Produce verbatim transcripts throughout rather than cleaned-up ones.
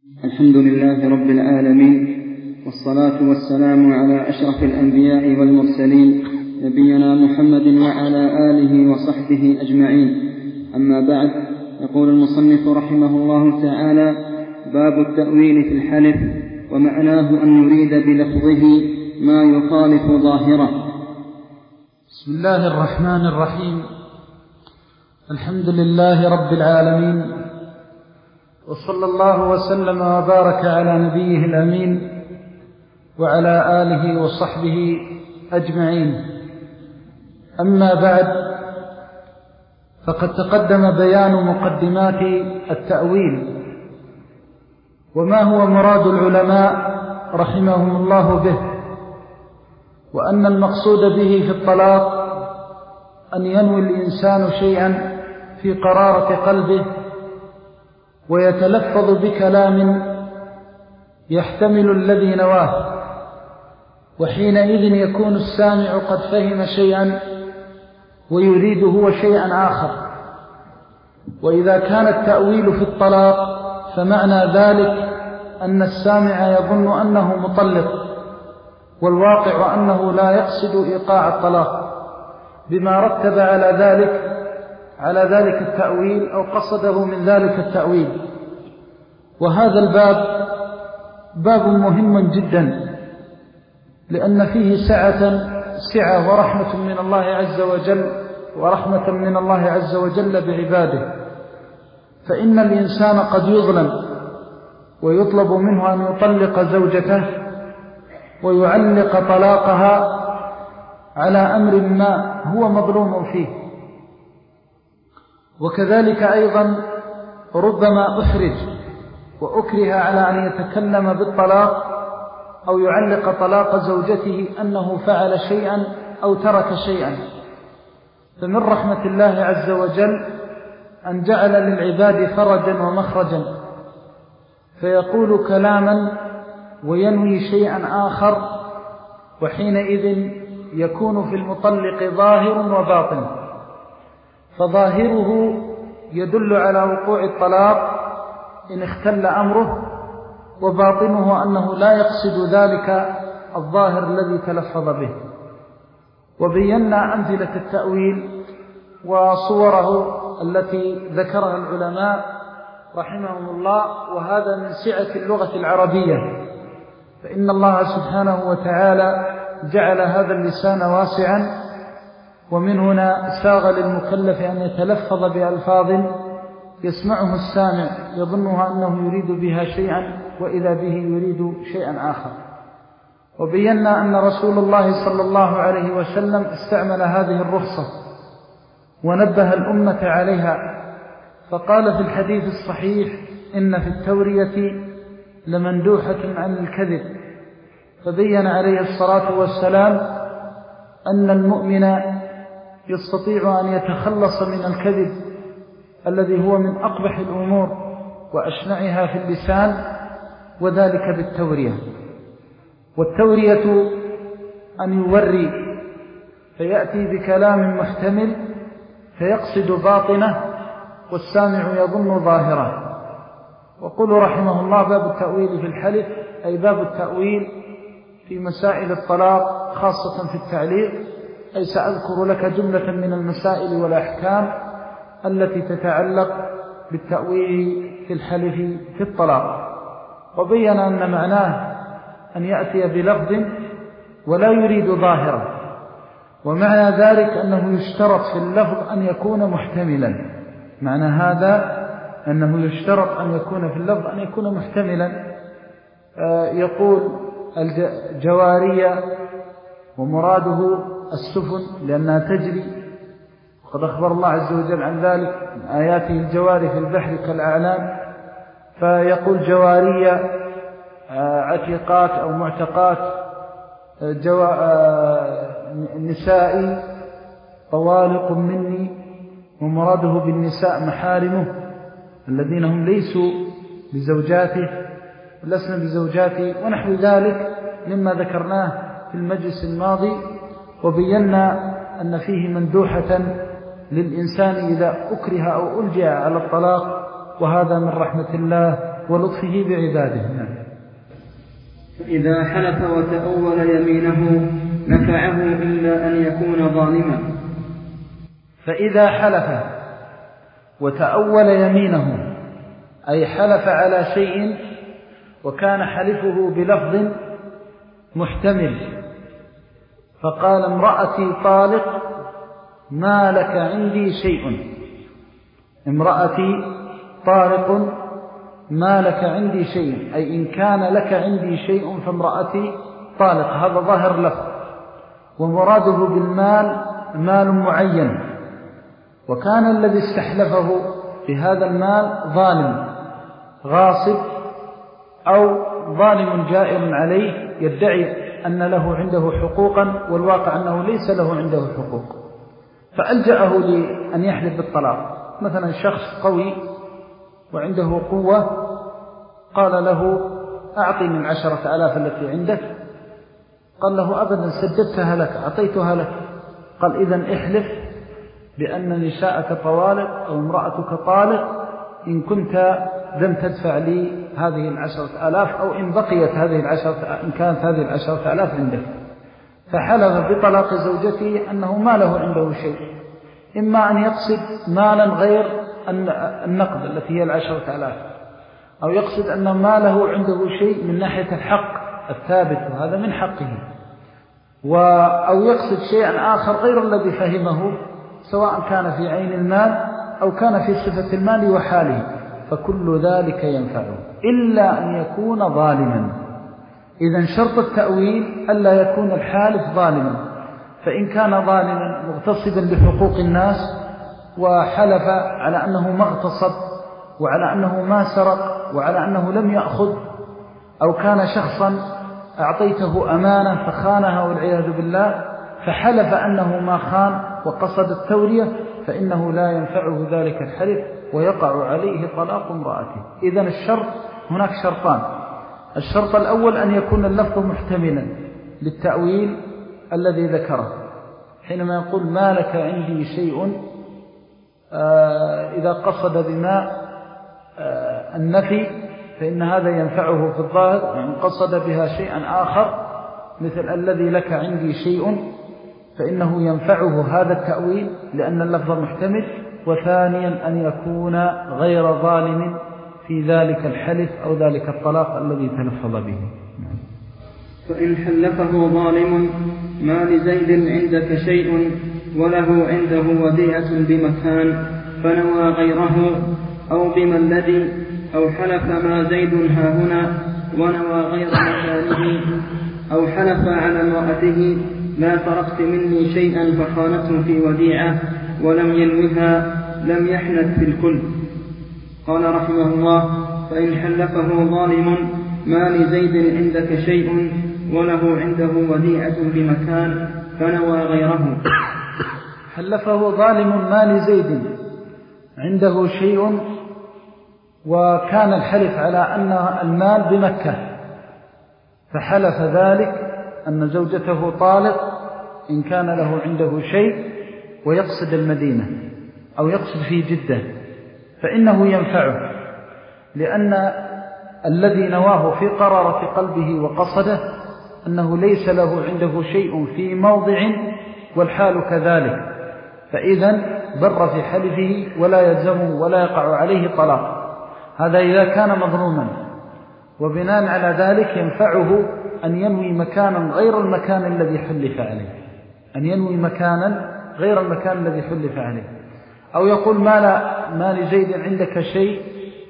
الحمد لله رب العالمين، والصلاة والسلام على أشرف الأنبياء والمرسلين نبينا محمد وعلى آله وصحبه أجمعين. أما بعد، يقول المصنف رحمه الله تعالى: باب التأويل في الحلف، ومعناه أن يريد بلفظه ما يخالف ظاهره. بسم الله الرحمن الرحيم. الحمد لله رب العالمين، وصلى الله وسلم وبارك على نبيه الأمين وعلى آله وصحبه أجمعين. أما بعد، فقد تقدم بيان مقدمات التأويل وما هو مراد العلماء رحمهم الله به، وأن المقصود به في الطلاق أن ينوي الإنسان شيئا في قرارة قلبه ويتلفظ بكلام يحتمل الذي نواه، وحينئذ يكون السامع قد فهم شيئا ويريد هو شيئا آخر. وإذا كان التأويل في الطلاق فمعنى ذلك أن السامع يظن أنه مطلق، والواقع أنه لا يقصد إيقاع الطلاق، بما رتب على ذلك على ذلك التأويل أو قصده من ذلك التأويل. وهذا الباب باب مهم جدا، لأن فيه سعة سعة ورحمة من الله عز وجل ورحمة من الله عز وجل بعباده. فإن الإنسان قد يظلم ويطلب منه أن يطلق زوجته ويعلق طلاقها على أمر ما هو مظلوم فيه، وكذلك أيضا ربما أحرج وأكره على أن يتكلم بالطلاق أو يعلق طلاق زوجته أنه فعل شيئا أو ترك شيئا. فمن رحمة الله عز وجل أن جعل للعباد فرجا ومخرجا، فيقول كلاما وينوي شيئا آخر، وحينئذ يكون في المطلق ظاهر وباطن. فظاهره يدل على وقوع الطلاق إن اختل أمره، وباطنه أنه لا يقصد ذلك الظاهر الذي تلفظ به. وبينا أمثلة التأويل وصوره التي ذكرها العلماء رحمهم الله، وهذا من سعة اللغة العربية، فإن الله سبحانه وتعالى جعل هذا اللسان واسعا، ومن هنا ساغ للمكلف أن يتلفظ بألفاظ يسمعه السامع يظنها أنه يريد بها شيئا وإذا به يريد شيئا آخر. وبينا أن رسول الله صلى الله عليه وسلم استعمل هذه الرخصة ونبه الأمة عليها، فقال في الحديث الصحيح: إن في التورية لمندوحة عن الكذب. فبين عليه الصلاة والسلام أن المؤمن يستطيع أن يتخلص من الكذب الذي هو من أقبح الأمور وأشنعها في اللسان، وذلك بالتورية. والتورية أن يوري فيأتي بكلام محتمل فيقصد باطنه والسامع يظن ظاهره. وقل رحمه الله: باب التأويل في الحلف، أي باب التأويل في مسائل الطلاق خاصة في التعليق، أي سأذكر لك جملة من المسائل والأحكام التي تتعلق بالتأويل في الحلف في الطلاق. وبين أن معناه أن يأتي بلفظ ولا يريد ظاهرة، ومعنى ذلك أنه يشترط في اللفظ أن يكون محتملا. معنى هذا أنه يشترط أن يكون في اللفظ أن يكون محتملا. يقول الجوارية ومراده السفن لأنها تجري، وقد أخبر الله عز وجل عن ذلك من آياته الجواري في البحر كالأعلام. فيقول جوارية عتيقات أو معتقات، جوا... نسائي طوالق مني، ومراده بالنساء محارمه الذين هم ليسوا بزوجاته لسنا بزوجاته، ونحو ذلك مما ذكرناه في المجلس الماضي. وبينا أن فيه مندوحة للإنسان إذا أكره أو ألجأ على الطلاق، وهذا من رحمة الله ولطفه بعباده. إذا حلف وتأول يمينه نفعه إلا أن يكون ظالما. فإذا حلف وتأول يمينه أي حلف على شيء وكان حلفه بلفظ محتمل، فقال امرأتي طالق ما لك عندي شيء، امرأتي طالق ما لك عندي شيء، أي إن كان لك عندي شيء فامرأتي طالق. هذا ظاهر لفظ، ومراده بالمال مال معين، وكان الذي استحلفه بهذا المال ظالم غاصب أو ظالم جائر عليه يدعي أن له عنده حقوقا والواقع أنه ليس له عنده حقوق، فألجأه لأن يحلف بالطلاق. مثلا شخص قوي وعنده قوة قال له أعطي من عشرة آلاف التي عندك، قال له أبدا سددتها لك أعطيتها لك. قال إذن احلف بأن نساءك طوالق أو امرأتك طالق إن كنت لم تدفع لي هذه العشرة آلاف، أو إن بقيت هذه العشرة إن كانت هذه العشرة آلاف عندك. فحلف بطلاق زوجته أنه ما له عنده شيء، إما أن يقصد مالا غير النقد التي هي العشرة آلاف، أو يقصد أن ما له عنده شيء من ناحية الحق الثابت وهذا من حقه، أو يقصد شيئا آخر غير الذي فهمه، سواء كان في عين المال أو كان في صفة المال وحاله، فكل ذلك ينفعه إلا أن يكون ظالما. إذن شرط التأويل ألا يكون الحالف ظالما، فإن كان ظالما مغتصبا لحقوق الناس وحلف على أنه ما اغتصب وعلى أنه ما سرق وعلى أنه لم يأخذ، أو كان شخصا أعطيته أمانة فخانها والعياذ بالله فحلف أنه ما خان وقصد التورية، فإنه لا ينفعه ذلك الحلف ويقع عليه طلاق امرأته. إذن الشرط هناك شرطان: الشرط الأول أن يكون اللفظ محتملا للتأويل الذي ذكره، حينما يقول ما لك عندي شيء، آه إذا قصد بما آه النفي فإن هذا ينفعه في الظاهر، وإن قصد بها شيئا آخر مثل الذي لك عندي شيء فإنه ينفعه هذا التأويل لأن اللفظ محتمل. وثانيا أن يكون غير ظالم في ذلك الحلف أو ذلك الطلاق الذي تلفظ به. فإن حلفه ظالم ما لزيد عندك شيء وله عنده وديعة بمكان فنوى غيره، أو بما الذي، أو حلف ما زيد هاهنا ونوى غير مكانه، أو حلف على امرأته لا تركت مني شيئا فخانته في وديعة ولم ينوها لم يحنث في الكل. قال رحمه الله: فإن حلفه ظالم ما لزيد عندك شيء وله عنده وديعة بمكان فنوى غيره. حلفه ظالم ما لزيد عنده شيء وكان الحلف على أن المال بمكة، فحلف ذلك أن زوجته طالق إن كان له عنده شيء ويقصد المدينة أو يقصد في جدة، فإنه ينفعه، لأن الذي نواه في قرارة قلبه وقصده أنه ليس له عنده شيء في موضع والحال كذلك، فإذن بر في حلفه ولا يلزم ولا يقع عليه طلاق. هذا إذا كان مظلوما، وبناء على ذلك ينفعه أن ينوي مكانا غير المكان الذي حلف عليه، أن ينوي مكانا غير المكان الذي حلف عليه. أو يقول ما, لا ما لزيد عندك شيء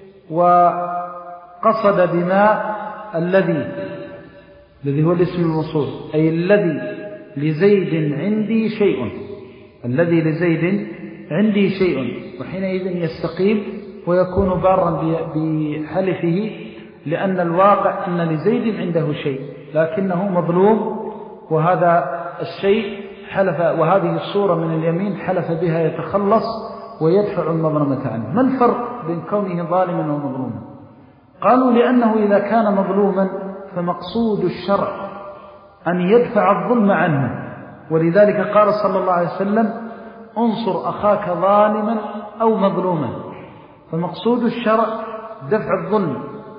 وقصد بما الذي الذي هو الاسم الموصول، أي الذي لزيد عندي شيء، الذي لزيد عندي شيء، وحينئذ يستقيم ويكون بارا بحلفه، لأن الواقع أن لزيد عنده شيء لكنه مظلوم، وهذا الشيء حلف، وهذه الصورة من اليمين حلف بها يتخلص ويدفع المظلمة عنه. ما الفرق بين كونه ظالما ومظلوما؟ قالوا لأنه إذا كان مظلوما فمقصود الشرع أن يدفع الظلم عنه، ولذلك قال صلى الله عليه وسلم: انصر أخاك ظالما أو مظلوما. فمقصود الشرع دفع الظلم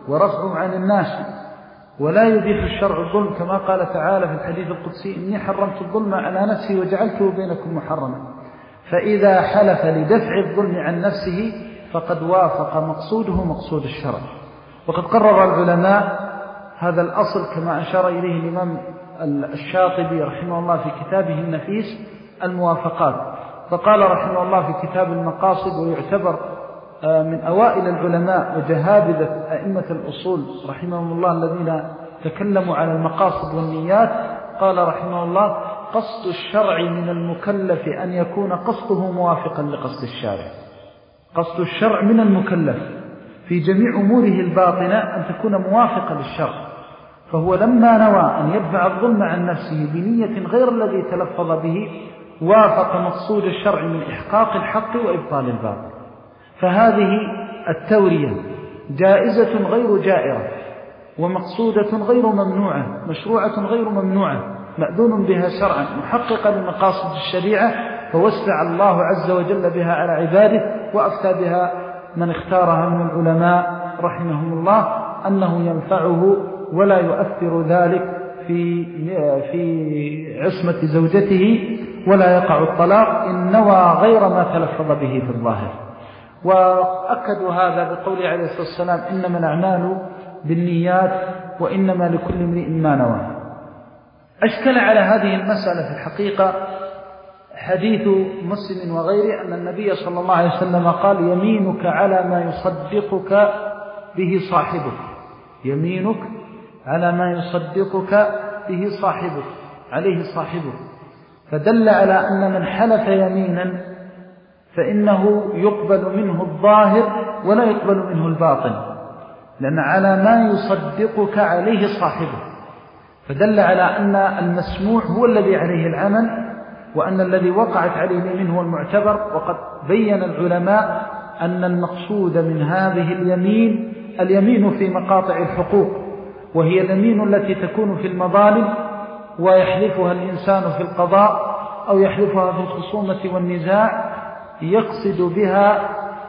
ورفعه عن الناس، ولا يبيح الشرع الظلم كما قال تعالى في الحديث القدسي: إني حرمت الظلم على نفسي وجعلته بينكم محرما. فإذا حلف لدفع الظلم عن نفسه فقد وافق مقصوده مقصود الشرع. وقد قرر العلماء هذا الأصل كما أشار إليه الإمام الشاطبي رحمه الله في كتابه النفيس الموافقات، فقال رحمه الله في كتاب المقاصد، ويعتبر من أوائل العلماء وجهابذة أئمة الأصول رحمهم الله الذين تكلموا على المقاصد والنيات، قال رحمه الله: قصد الشرع من المكلف أن يكون قصده موافقا لقصد الشارع. قصد الشرع من المكلف في جميع أموره الباطنة أن تكون موافقة للشرع، فهو لما نوى أن يدفع الظلم عن نفسه بنية غير الذي تلفظ به وافق مقصود الشرع من إحقاق الحق وإبطال الباطل. فهذه التورية جائزة غير جائرة، ومقصودة غير ممنوعة، مشروعة غير ممنوعة، مأذون بها شرعا، محققة لمقاصد الشريعة، فوسع الله عز وجل بها على عباده، وأفتى بها من اختارها من العلماء رحمهم الله أنه ينفعه ولا يؤثر ذلك في في عصمة زوجته، ولا يقع الطلاق إن نوى غير ما تلفظ به في الظاهر. وأكدوا هذا بقوله عليه الصلاة والسلام: إنما الأعمال بالنيات وإنما لكل امرئ ما نوى. أشكل على هذه المسألة في الحقيقة حديث مسلم وغيره أن النبي صلى الله عليه وسلم قال: يمينك على ما يصدقك به صاحبك، يمينك على ما يصدقك به صاحبك، عليه صاحبك. فدل على أن من حلف يمينا فإنه يقبل منه الظاهر ولا يقبل منه الباطن، لأن على ما يصدقك عليه صاحبه، فدل على أن المسموع هو الذي عليه العمل، وأن الذي وقعت عليه اليمين هو المعتبر. وقد بين العلماء أن المقصود من هذه اليمين اليمين في مقاطع الحقوق، وهي اليمين التي تكون في المظالم ويحلفها الإنسان في القضاء أو يحلفها في الخصومة والنزاع، يقصد بها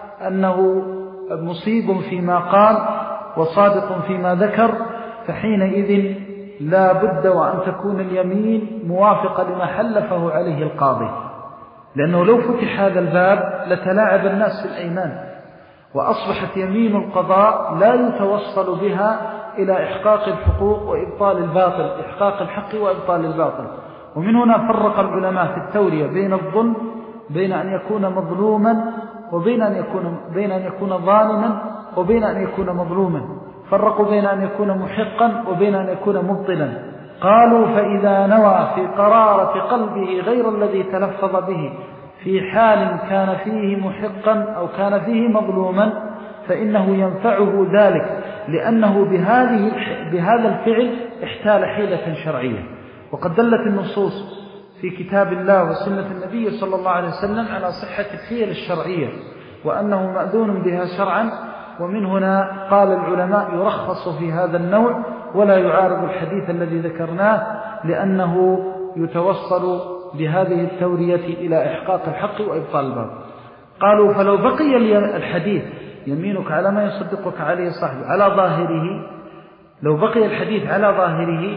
أنه مصيب فيما قال وصادق فيما ذكر، فحينئذ لا بد وأن تكون اليمين موافقة لما حلفه عليه القاضي، لأنه لو فتح هذا الباب لتلاعب الناس في الأيمان، وأصبحت يمين القضاء لا يتوصل بها إلى إحقاق الحقوق وإبطال الباطل، إحقاق الحق وإبطال الباطل. ومن هنا فرق العلماء في التورية بين الظلم، بين أن يكون مظلوما وبين أن يكون, بين أن يكون ظالما وبين أن يكون مظلوما، فرقوا بين أن يكون محقا وبين أن يكون مبطلا. قالوا: فإذا نوى في قرارة قلبه غير الذي تلفظ به في حال كان فيه محقا أو كان فيه مظلوما فإنه ينفعه ذلك، لأنه بهذه بهذا الفعل احتال حيلة شرعية. وقد دلت النصوص في كتاب الله وسنة النبي صلى الله عليه وسلم على صحة الحيل الشرعية، وأنه مأذون بها شرعا. ومن هنا قال العلماء: يرخص في هذا النوع ولا يعارض الحديث الذي ذكرناه، لأنه يتوصل بهذه التورية إلى إحقاق الحق وإبطال الباطل. قالوا: فلو بقي الحديث يمينك على ما يصدقك عليه صاحبه على ظاهره، لو بقي الحديث على ظاهره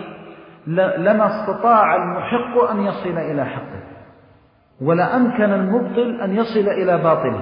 لما استطاع المحق أن يصل إلى حقه، ولا أمكن المبطل أن يصل إلى باطله،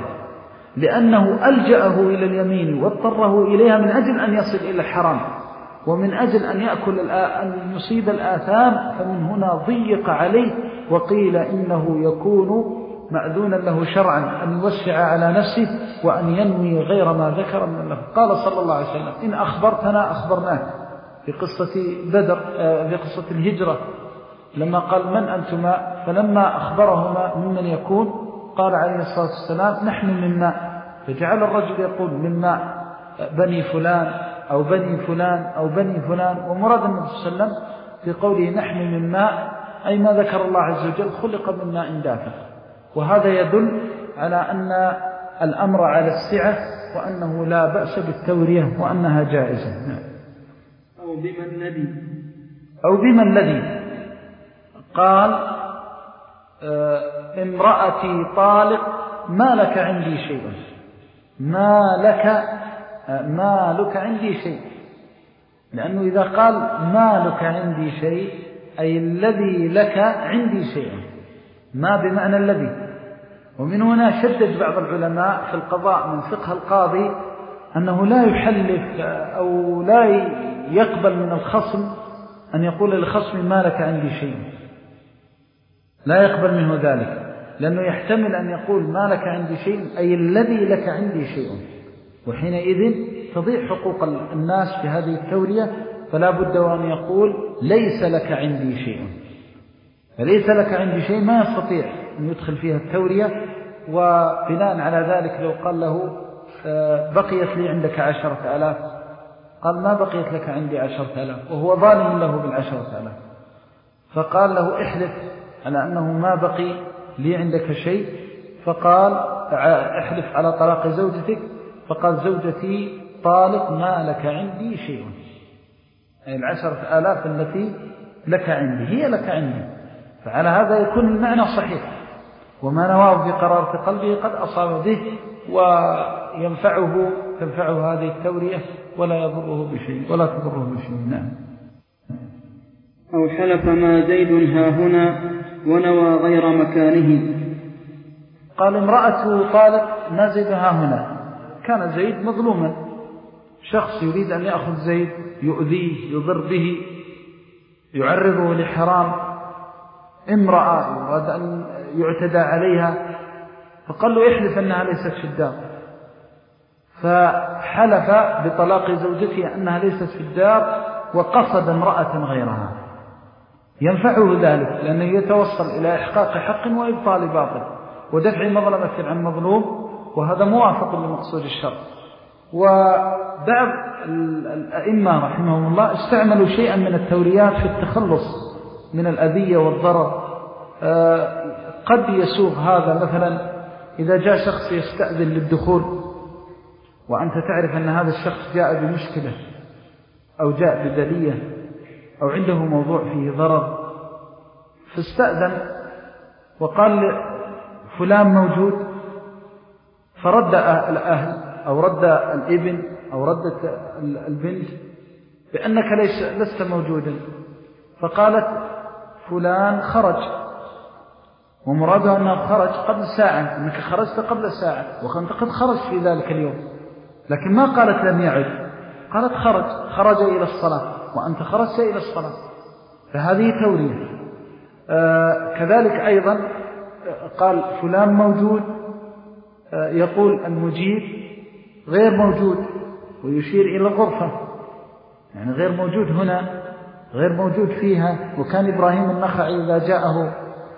لأنه ألجأه إلى اليمين واضطره إليها من أجل أن يصل إلى الحرام، ومن أجل أن يأكل أن يصيب الآثام. فمن هنا ضيق عليه، وقيل إنه يكون مأذونا له شرعا أن يوسع على نفسه وأن ينوي غير ما ذكر من الله. قال صلى الله عليه وسلم: إن أخبرتنا أخبرناك، في قصة بدر، في قصة الهجرة لما قال: من أنتما؟ فلما أخبرهما ممن يكون قال عليه الصلاة والسلام: نحن من ماء. فجعل الرجل يقول: من ماء بني فلان أو بني فلان أو بني فلان. ومراد النبي صلى الله عليه وسلم في قوله نحن من ماء أي ما ذكر الله عز وجل خلق من ماء دافق. وهذا يدل على أن الأمر على السعة، وأنه لا بأس بالتورية، وأنها جائزة. أو بما الذي أو بما الذي قال: امرأتي طالق ما لك عندي شيء، ما لك ما لك عندي شيء، لأنه إذا قال ما لك عندي شيء أي الذي لك عندي شيء، ما بمعنى الذي. ومن هنا شدد بعض العلماء في القضاء من فقه القاضي أنه لا يحلف أو لا يقبل من الخصم أن يقول لخصم ما لك عندي شيء، لا يقبل منه ذلك، لأنه يحتمل أن يقول ما لك عندي شيء أي الذي لك عندي شيء، وحينئذ تضيع حقوق الناس في هذه التورية، فلا بد أن يقول ليس لك عندي شيء. فليس لك عندي شيء ما يستطيع أن يدخل فيها التورية. وبناء على ذلك لو قال له بقيت لي عندك عشرة آلاف، قال ما بقيت لك عندي عشرة آلاف، وهو ظالم له بالعشرة آلاف، فقال له احلف على أنه ما بقي لي عندك شيء، فقال احلف على طلاق زوجتك، فقال زوجتي طالق ما لك عندي شيء، أي العشرة آلاف التي لك عندي هي لك عندي. فعلى هذا يكون المعنى صحيح، وما نواه في قرارة قلبه قد أصاب به، وينفعه تنفعه هذه التورية ولا يضره بشيء ولا تضره بشيء. نعم. أو حلف ما زيد ها هنا ونوى غير مكانه. قال امرأته طالق ما زيد ها هنا، كان زيد مظلوما، شخص يريد أن يأخذ زيد يؤذيه يضر به يعرضه لحرام، امرأة يراد أن يعتدى عليها، فقال له احلف أنها ليست في الدار، فحلف بطلاق زوجته أنها ليست في الدار وقصد امرأة غيرها، ينفعه ذلك لأنه يتوصل إلى إحقاق حق وإبطال باطل ودفع مظلمة عن مظلوم، وهذا موافق لمقصود الشرع. وبعض الأئمة رحمهم الله استعملوا شيئا من التوريات في التخلص من الأذية والضرر. قد يسوغ هذا مثلا إذا جاء شخص يستأذن للدخول وأنت تعرف أن هذا الشخص جاء بمشكلة أو جاء بدلية أو عنده موضوع فيه ضرر، فاستأذن وقال فلان موجود، فرد الأهل أو رد الابن أو ردت البنت بأنك ليس لست موجودا، فقالت فلان خرج، ومرادها أنه خرج قبل ساعة، أنك خرجت قبل ساعة وكنت قد خرج في ذلك اليوم، لكن ما قالت لم يعد، قالت خرج خرج إلى الصلاة وأنت خرجت إلى الصلاة، فهذه تورية. آه كذلك أيضا قال فلان موجود، آه يقول المجيب غير موجود ويشير إلى الغرفة، يعني غير موجود هنا غير موجود فيها. وكان إبراهيم النخعي إذا جاءه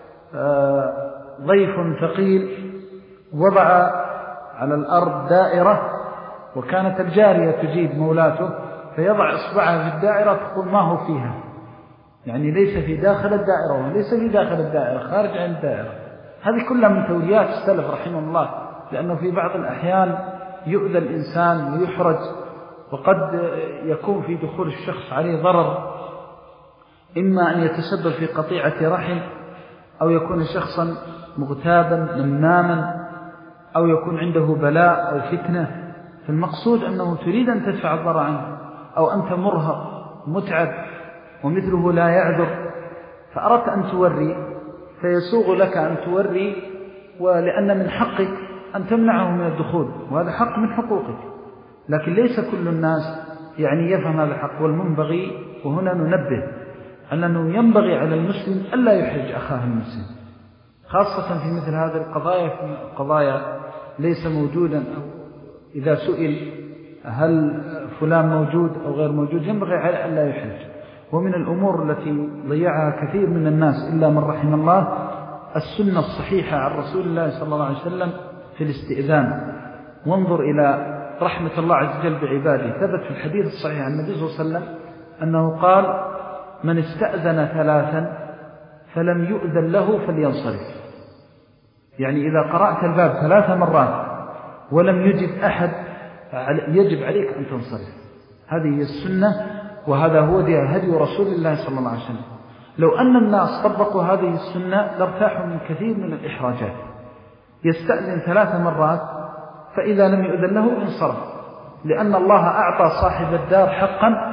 آه ضيف ثقيل وضع على الأرض دائرة، وكانت الجارية تجيب مولاته فيضع إصبعها في الدائرة تقول ما هو فيها، يعني ليس في داخل الدائرة وليس في داخل الدائرة، خارج عن الدائرة. هذه كلها من توريات السلف رحمه الله، لأنه في بعض الأحيان يؤذى الإنسان ويحرج، وقد يكون في دخول الشخص عليه ضرر، إما أن يتسبب في قطيعة رحم، أو يكون شخصا مغتابا نماما، أو يكون عنده بلاء أو فتنة، فالمقصود أنه تريد أن تدفع الضرر عنه، أو أنت مرهق متعب ومثله لا يعذر فأردت أن توري، فيسوغ لك أن توري، ولأن من حقك أن تمنعه من الدخول، وهذا حق من حقوقك، لكن ليس كل الناس يعني يفهم هذا الحق. والمنبغي وهنا ننبه أنه ينبغي على المسلم ألا يحرج أخاه المسلم، خاصة في مثل هذه القضايا، في قضايا ليس موجودا، أو إذا سئل هل فلان موجود أو غير موجود ينبغي على ألا يحرج. ومن الأمور التي ضيعها كثير من الناس إلا من رحم الله السنة الصحيحة عن رسول الله صلى الله عليه وسلم في الاستئذان. وانظر إلى رحمة الله عز وجل بعباده، ثبت في الحديث الصحيح عن النبي صلى الله عليه وسلم أنه قال من استأذن ثلاثا فلم يؤذن له فلينصرف، يعني إذا قرأت الباب ثلاث مرات ولم يجب أحد يجب عليك أن تنصرف. هذه هي السنة، وهذا هو هدي رسول الله صلى الله عليه وسلم. لو أن الناس طبقوا هذه السنة لارتاحوا من كثير من الإحراجات. يستأذن ثلاث مرات فإذا لم يؤذن له انصرف، لأن الله أعطى صاحب الدار حقا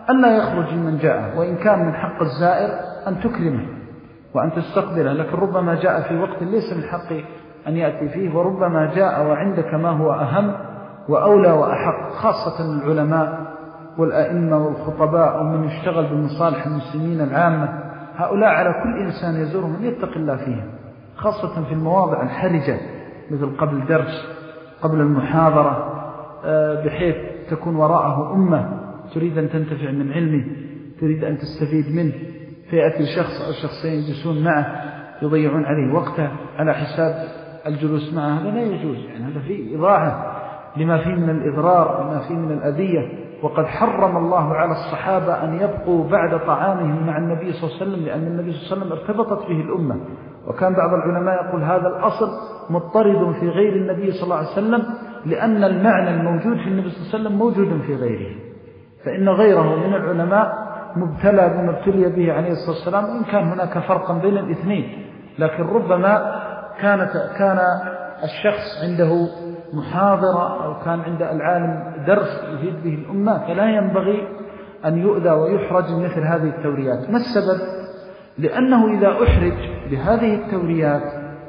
ألا يخرج من جاءه، وإن كان من حق الزائر أن تكرمه وأن تستقبله، لكن ربما جاء في وقت ليس من حقه أن يأتي فيه، وربما جاء وعندك ما هو أهم وأولى وأحق، خاصة العلماء والأئمة والخطباء ومن يشتغل بمصالح المسلمين العامة. هؤلاء على كل إنسان يزورهم أن يتق الله فيهم، خاصة في المواضع الحرجة مثل قبل درس، قبل المحاضرة، بحيث تكون وراءه أمة تريد أن تنتفع من علمه، تريد أن تستفيد منه، فيأتي شخص أو شخصين يجلسون معه يضيعون عليه وقته على حساب الجلوس معه، هذا لا يجوز. يعني هذا فيه إضاعة لما فيه من الإضرار، لما فيه من الأذية. وقد حرم الله على الصحابة أن يبقوا بعد طعامهم مع النبي صلى الله عليه وسلم، لأن النبي صلى الله عليه وسلم ارتبطت به الأمة. وكان بعض العلماء يقول هذا الأصل مضطرد في غير النبي صلى الله عليه وسلم، لأن المعنى الموجود في النبي صلى الله عليه وسلم موجود في غيره، فإن غيره من العلماء مبتلى بما ابتلي به عليه الصلاة والسلام، وإن كان هناك فرقا بين الاثنين، لكن ربما كانت كان الشخص عنده محاضرة أو كان عند العالم درس يفيد به الأمة، فلا ينبغي أن يؤذى ويحرج مثل هذه التوريات. ما السبب؟ لأنه إذا أحرج بهذه التوريات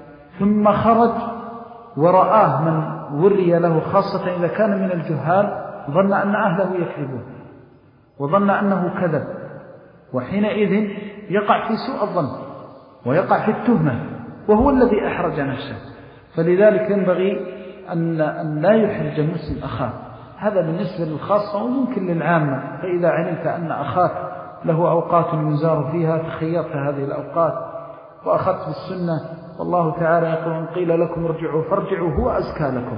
ثم خرج ورآه من وري له، خاصة إذا كان من الجهال، ظن أن أهله يكذبون وظن أنه كذب، وحينئذ يقع في سوء الظن ويقع في التهمة، وهو الذي أحرج نفسه. فلذلك ينبغي أن لا يحرج المسلم أخاه، هذا بالنسبة للخاصة وممكن للعامة. فإذا علمت أن أخاك له أوقات يزار فيها تخيرت هذه الأوقات وأخذت بالسنة، والله تعالى يقول إن قيل لكم ارجعوا فارجعوا هو أزكى لكم.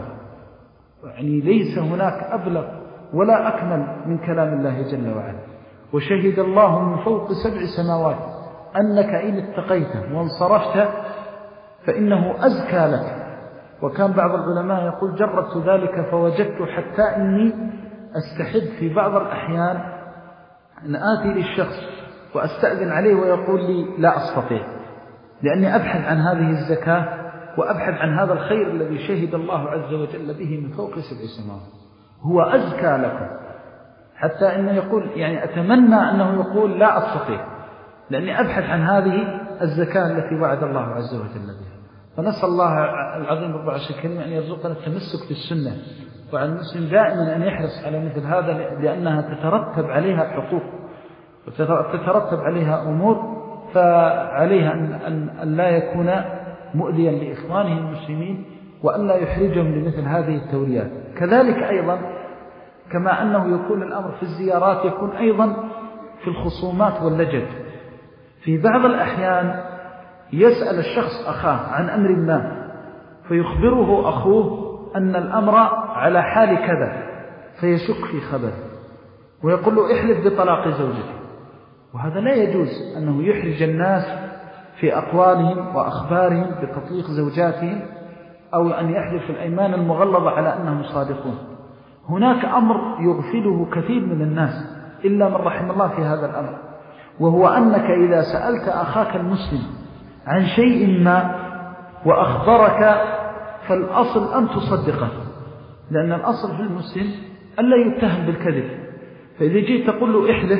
يعني ليس هناك أبلغ ولا أكمل من كلام الله جل وعلا. وشهد الله من فوق سبع سماوات أنك إن اتقيت وانصرفت فإنه أزكى لك. وكان بعض العلماء يقول جربت ذلك فوجدت حتى إني أستحد في بعض الأحيان أن آتي للشخص وأستأذن عليه ويقول لي لا أستطيع، لأني أبحث عن هذه الزكاة وأبحث عن هذا الخير الذي شهد الله عز وجل به من فوق سبع سماوات هو أزكى لكم، حتى إنه يقول يعني أتمنى أنه يقول لا أستطيع، لأني أبحث عن هذه الزكاة التي وعد الله عز وجل بها. فنسأل الله العظيم رب العرش الكريم أن يرزقنا التمسك بالسنة، وعلى المسلم دائما أن يحرص على مثل هذا، لأنها تترتب عليها حقوق وتترتب عليها أمور، فعليها أن, أن لا يكون مؤذيا لإخوانه المسلمين، وأن لا يحرجهم لمثل هذه التوريات. كذلك أيضا كما أنه يكون الأمر في الزيارات، يكون أيضا في الخصومات واللجد. في بعض الأحيان يسأل الشخص أخاه عن أمر ما فيخبره أخوه أن الأمر على حال كذا، فيشك في خبر ويقول له احلف بطلاق زوجته. وهذا لا يجوز أنه يحرج الناس في أقوالهم وأخبارهم بتطليق زوجاتهم، أو أن يحلف الأيمان المغلظة على أنهم صادقون. هناك أمر يغفله كثير من الناس إلا من رحم الله في هذا الأمر، وهو أنك إذا سألت أخاك المسلم عن شيء ما وأخبرك فالأصل أن تصدقه، لأن الأصل في المسلم ألا يتهم بالكذب. فإذا جيت تقول له احلف،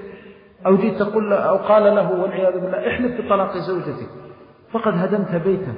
أو جيت تقول له أو قال له والعياذ بالله احلف بطلاق زوجتك، فقد هدمت بيته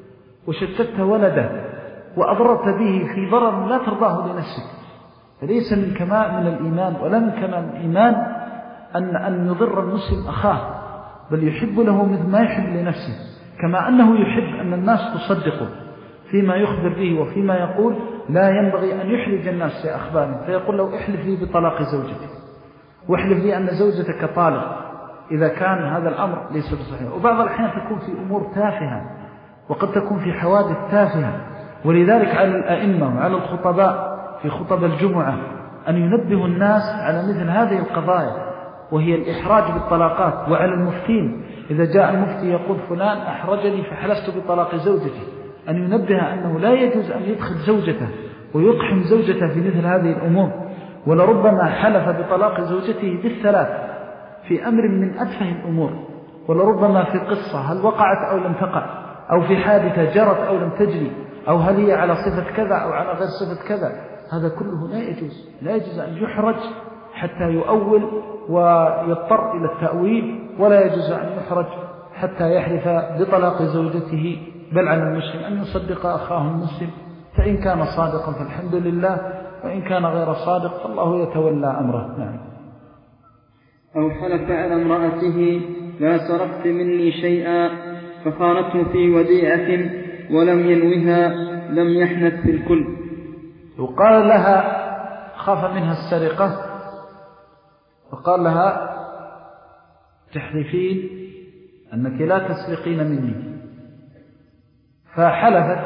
وشتت ولده وأضررت به في ضرر لا ترضاه لنفسك. فليس من كمال من الإيمان ولا من كمال الإيمان أن, أن يضر المسلم أخاه، بل يحب له مثل ما يحب لنفسه، كما أنه يحب أن الناس تصدقه فيما يخبر به وفيما يقول. لا ينبغي أن يحرج الناس في أخبارهم، فيقول له احلف لي بطلاق زوجتك، واحلف لي أن زوجتك طالق، إذا كان هذا الأمر ليس بصحيح. وبعض الأحيان تكون في أمور تافهة، وقد تكون في حوادث تافهة. ولذلك على الأئمة وعلى الخطباء في خطب الجمعة أن ينبهوا الناس على مثل هذه القضايا، وهي الإحراج بالطلاقات. وعلى المفتين إذا جاء المفتي يقول فلان أحرجني فحلفت بطلاق زوجتي، أن ينبه أنه لا يجوز أن يدخل زوجته ويقحم زوجته في مثل هذه الأمور. ولربما حلف بطلاق زوجته بالثلاث في أمر من أتفه الأمور، ولربما في قصة هل وقعت أو لم تقع، أو في حادثة جرت أو لم تجري، أو هل هي على صفة كذا أو على غير صفة كذا. هذا كله لا يجوز، لا يجوز أن يحرج حتى يؤول ويضطر إلى التأويل، ولا يجوز أن يحرج حتى يحلف بطلاق زوجته، بل على المسلم أن يصدق أخاه المسلم، فإن كان صادقا فالحمد لله، وإن كان غير صادق فالله يتولى أمره. نعم. أو حلف على امرأته لا سرقت مني شيئا فخانته في وديعة ولم ينوها لم يحنث في الكل. وقال لها خاف منها السرقة، وقال لها تحلفين أنك لا تسرقين مني، فحلفت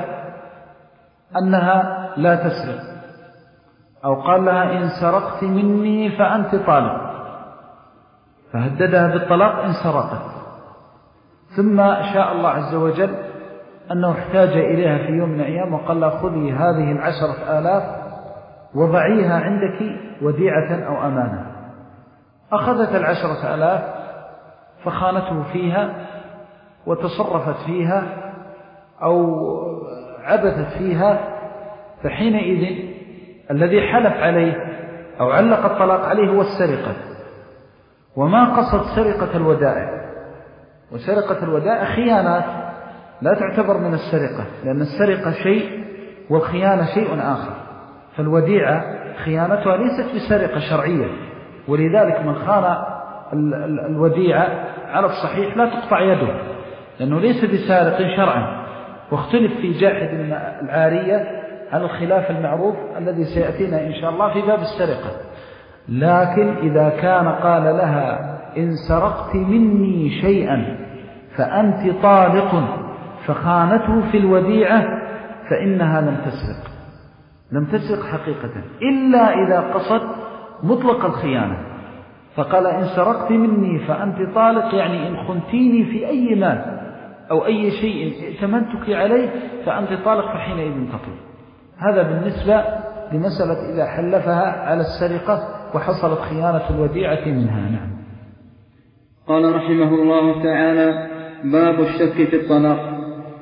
أنها لا تسرق، أو قال لها إن سرقت مني فأنت طالق، فهددها بالطلاق إن سرقت. ثم شاء الله عز وجل أنه احتاج إليها في يوم من الأيام وقال لها خذي هذه العشرة آلاف وضعيها عندك وديعة أو أمانة. أخذت العشرة آلاف فخانته فيها وتصرفت فيها أو عبثت فيها، فحينئذ الذي حلف عليه أو علق الطلاق عليه هو السرقة، وما قصد سرقة الودائع. وسرقة الودائع خيانات لا تعتبر من السرقة، لأن السرقة شيء والخيانة شيء آخر. فالوديعة خيانتها ليست بسرقة شرعية، ولذلك من خان الوديعة على الصحيح لا تقطع يده، لأنه ليس بسارق شرعا. واختلف في جاحد العارية على الخلاف المعروف الذي سيأتينا إن شاء الله في باب السرقة. لكن إذا كان قال لها إن سرقت مني شيئا فأنت طالق فخانته في الوديعة فإنها لم تسرق، لم تسرق حقيقة، إلا إذا قصد مطلق الخيانة. فقال إن سرقت مني فأنت طالق، يعني إن خنتيني في أي مال أو أي شيء ائتمنتك عليه فأنت طالق، فحينئذ تطلق. هذا بالنسبة لمسألة إذا حلفها على السرقة وحصلت خيانة الوديعة منها. نعم. قال رحمه الله تعالى: باب الشك في الطلاق.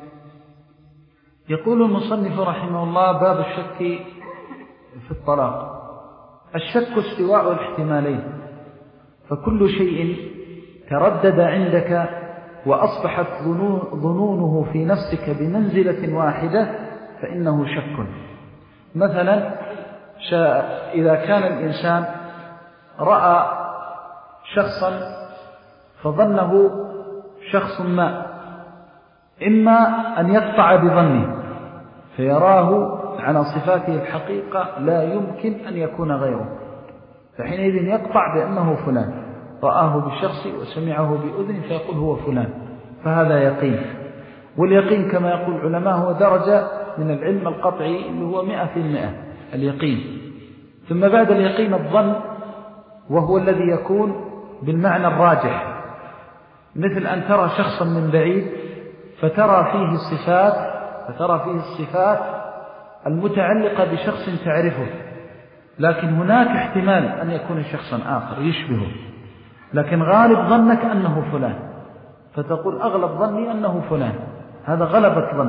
يقول المصنف رحمه الله: باب الشك في الطلاق. الشك استواء الاحتمالين، فكل شيء تردد عندك وأصبحت ظنونه في نفسك بمنزلة واحدة فإنه شك. مثلا إذا كان الإنسان رأى شخصا فظنه شخص ما، إما أن يقطع بظنه فيراه على صفاته الحقيقة لا يمكن أن يكون غيره، فحينئذ يقطع بأنه فلان، رآه بالشخص وسمعه بأذن فيقول هو فلان، فهذا يقين. واليقين كما يقول العلماء هو درجة من العلم القطعي اللي هو مئة في المئة اليقين. ثم بعد اليقين الظن، وهو الذي يكون بالمعنى الراجح، مثل أن ترى شخصا من بعيد فترى فيه الصفات فترى فيه الصفات المتعلقة بشخص تعرفه، لكن هناك احتمال أن يكون شخصا آخر يشبهه، لكن غالب ظنك أنه فلان، فتقول أغلب ظني أنه فلان، هذا غلبة ظن.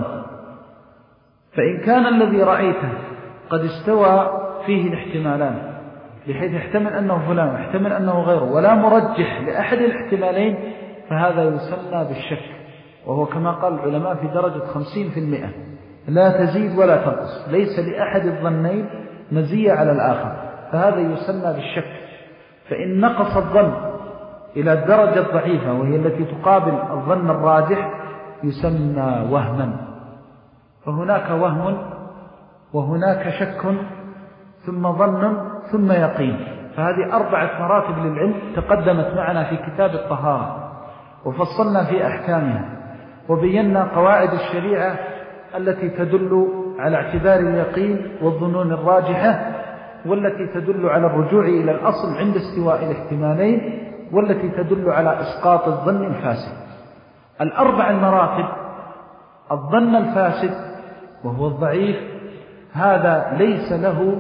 فإن كان الذي رأيته قد استوى فيه الاحتمالان بحيث يحتمل أنه فلان ويحتمل أنه غيره ولا مرجح لأحد الاحتمالين، فهذا يسمى بالشك، وهو كما قال العلماء في درجة خمسين في المئة لا تزيد ولا تنقص، ليس لأحد الظنين مزية على الآخر، فهذا يسمى بالشك. فإن نقص الظن إلى الدرجة الضعيفة وهي التي تقابل الظن الراجح يسمى وهما. فهناك وهم وهناك شك ثم ظن ثم يقين، فهذه أربعة مراتب للعلم تقدمت معنا في كتاب الطهارة وفصلنا في أحكامها وبينا قواعد الشريعة التي تدل على اعتبار اليقين والظنون الراجحة، والتي تدل على الرجوع إلى الأصل عند استواء الاحتمالين، والتي تدل على إسقاط الظن الفاسد. الأربع المراتب: الظن الفاسد وهو الضعيف، هذا ليس له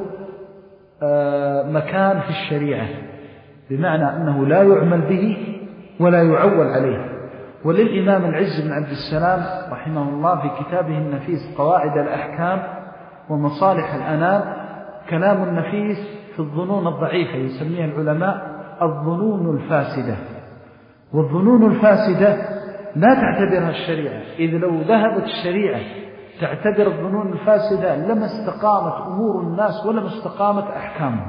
مكان في الشريعة، بمعنى أنه لا يعمل به ولا يعول عليه. وللإمام العز بن عبد السلام رحمه الله في كتابه النفيس قواعد الأحكام ومصالح الأنام كلام النفيس في الظنون الضعيفة يسميها العلماء الظنون الفاسدة. والظنون الفاسدة لا تعتبرها الشريعة، إذ لو ذهبت الشريعة تعتبر الظنون الفاسدة لما استقامت أمور الناس ولما استقامت أحكامهم،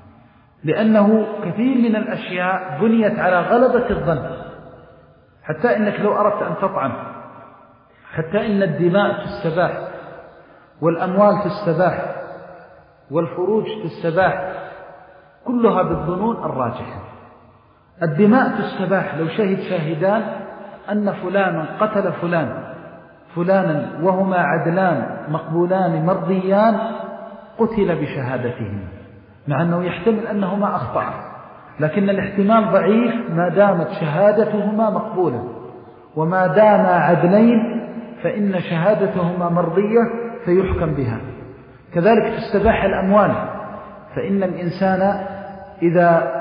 لأنه كثير من الأشياء بنيت على غلبة الظن، حتى إنك لو أردت أن تطعن، حتى إن الدماء تستباح والأموال تستباح والفروج تستباح، كلها بالظنون الراجحة. الدماء تستباح لو شهد شاهدان أن فلانا قتل فلان فلانا وهما عدلان مقبولان مرضيان قتل بشهادتهما، مع أنه يحتمل أنهما أخطأ، لكن الاحتمال ضعيف ما دامت شهادتهما مقبولة، وما دام عدلين فإن شهادتهما مرضية فيحكم بها. كذلك تستباح الأموال، فإن الإنسان إذا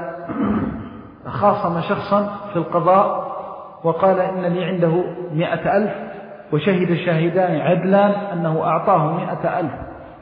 خاصم شخصا في القضاء وقال إن لي عنده مئة ألف وشهد شاهدان عدلان أنه أعطاه مئة ألف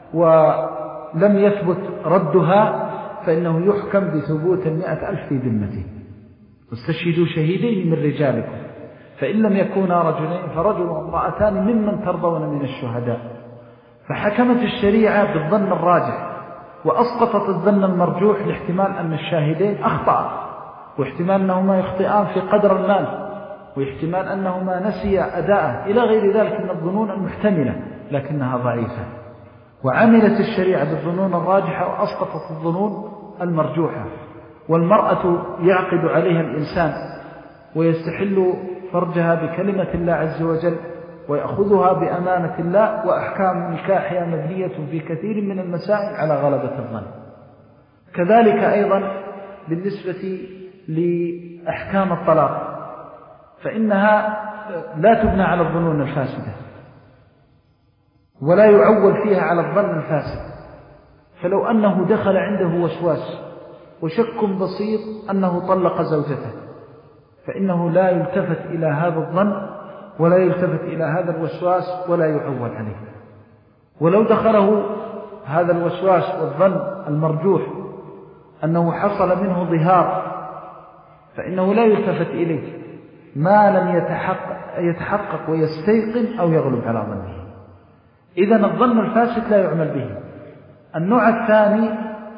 ولم يثبت ردها، فإنه يحكم بثبوت المئة ألف في ذمته. واستشهدوا شهيدين من رجالكم، فإن لم يكونا رجلين فرجل وامرأتان ممن ترضون من الشهداء. فحكمت الشريعة بالظن الراجح وأسقطت الظن المرجوح لاحتمال أن الشاهدين أخطأ، واحتمال أنهما يخطئان في قدر المال، واحتمال أنهما نسيا أداءه إلى غير ذلك من الظنون المحتملة لكنها ضعيفة. وعملت الشريعة بالظنون الراجحة وأسقطت الظنون المرجوحة. والمرأة يعقد عليها الإنسان ويستحل فرجها بكلمة الله عز وجل ويأخذها بأمانة الله، وأحكام نكاحها مبنية في كثير من المسائل على غلبة الظن. كذلك أيضا بالنسبة لأحكام الطلاق، فإنها لا تبنى على الظنون الفاسدة ولا يعول فيها على الظن الفاسد. فلو أنه دخل عنده وسواس وشك بسيط أنه طلق زوجته، فإنه لا يلتفت إلى هذا الظن ولا يلتفت إلى هذا الوسواس ولا يعول عليه. ولو دخله هذا الوسواس والظن المرجوح أنه حصل منه ظهار، فإنه لا يلتفت إليه ما لم يتحقق, يتحقق ويستيقن أو يغلب على ظنه. إذن الظن الفاسد لا يعمل به. النوع الثاني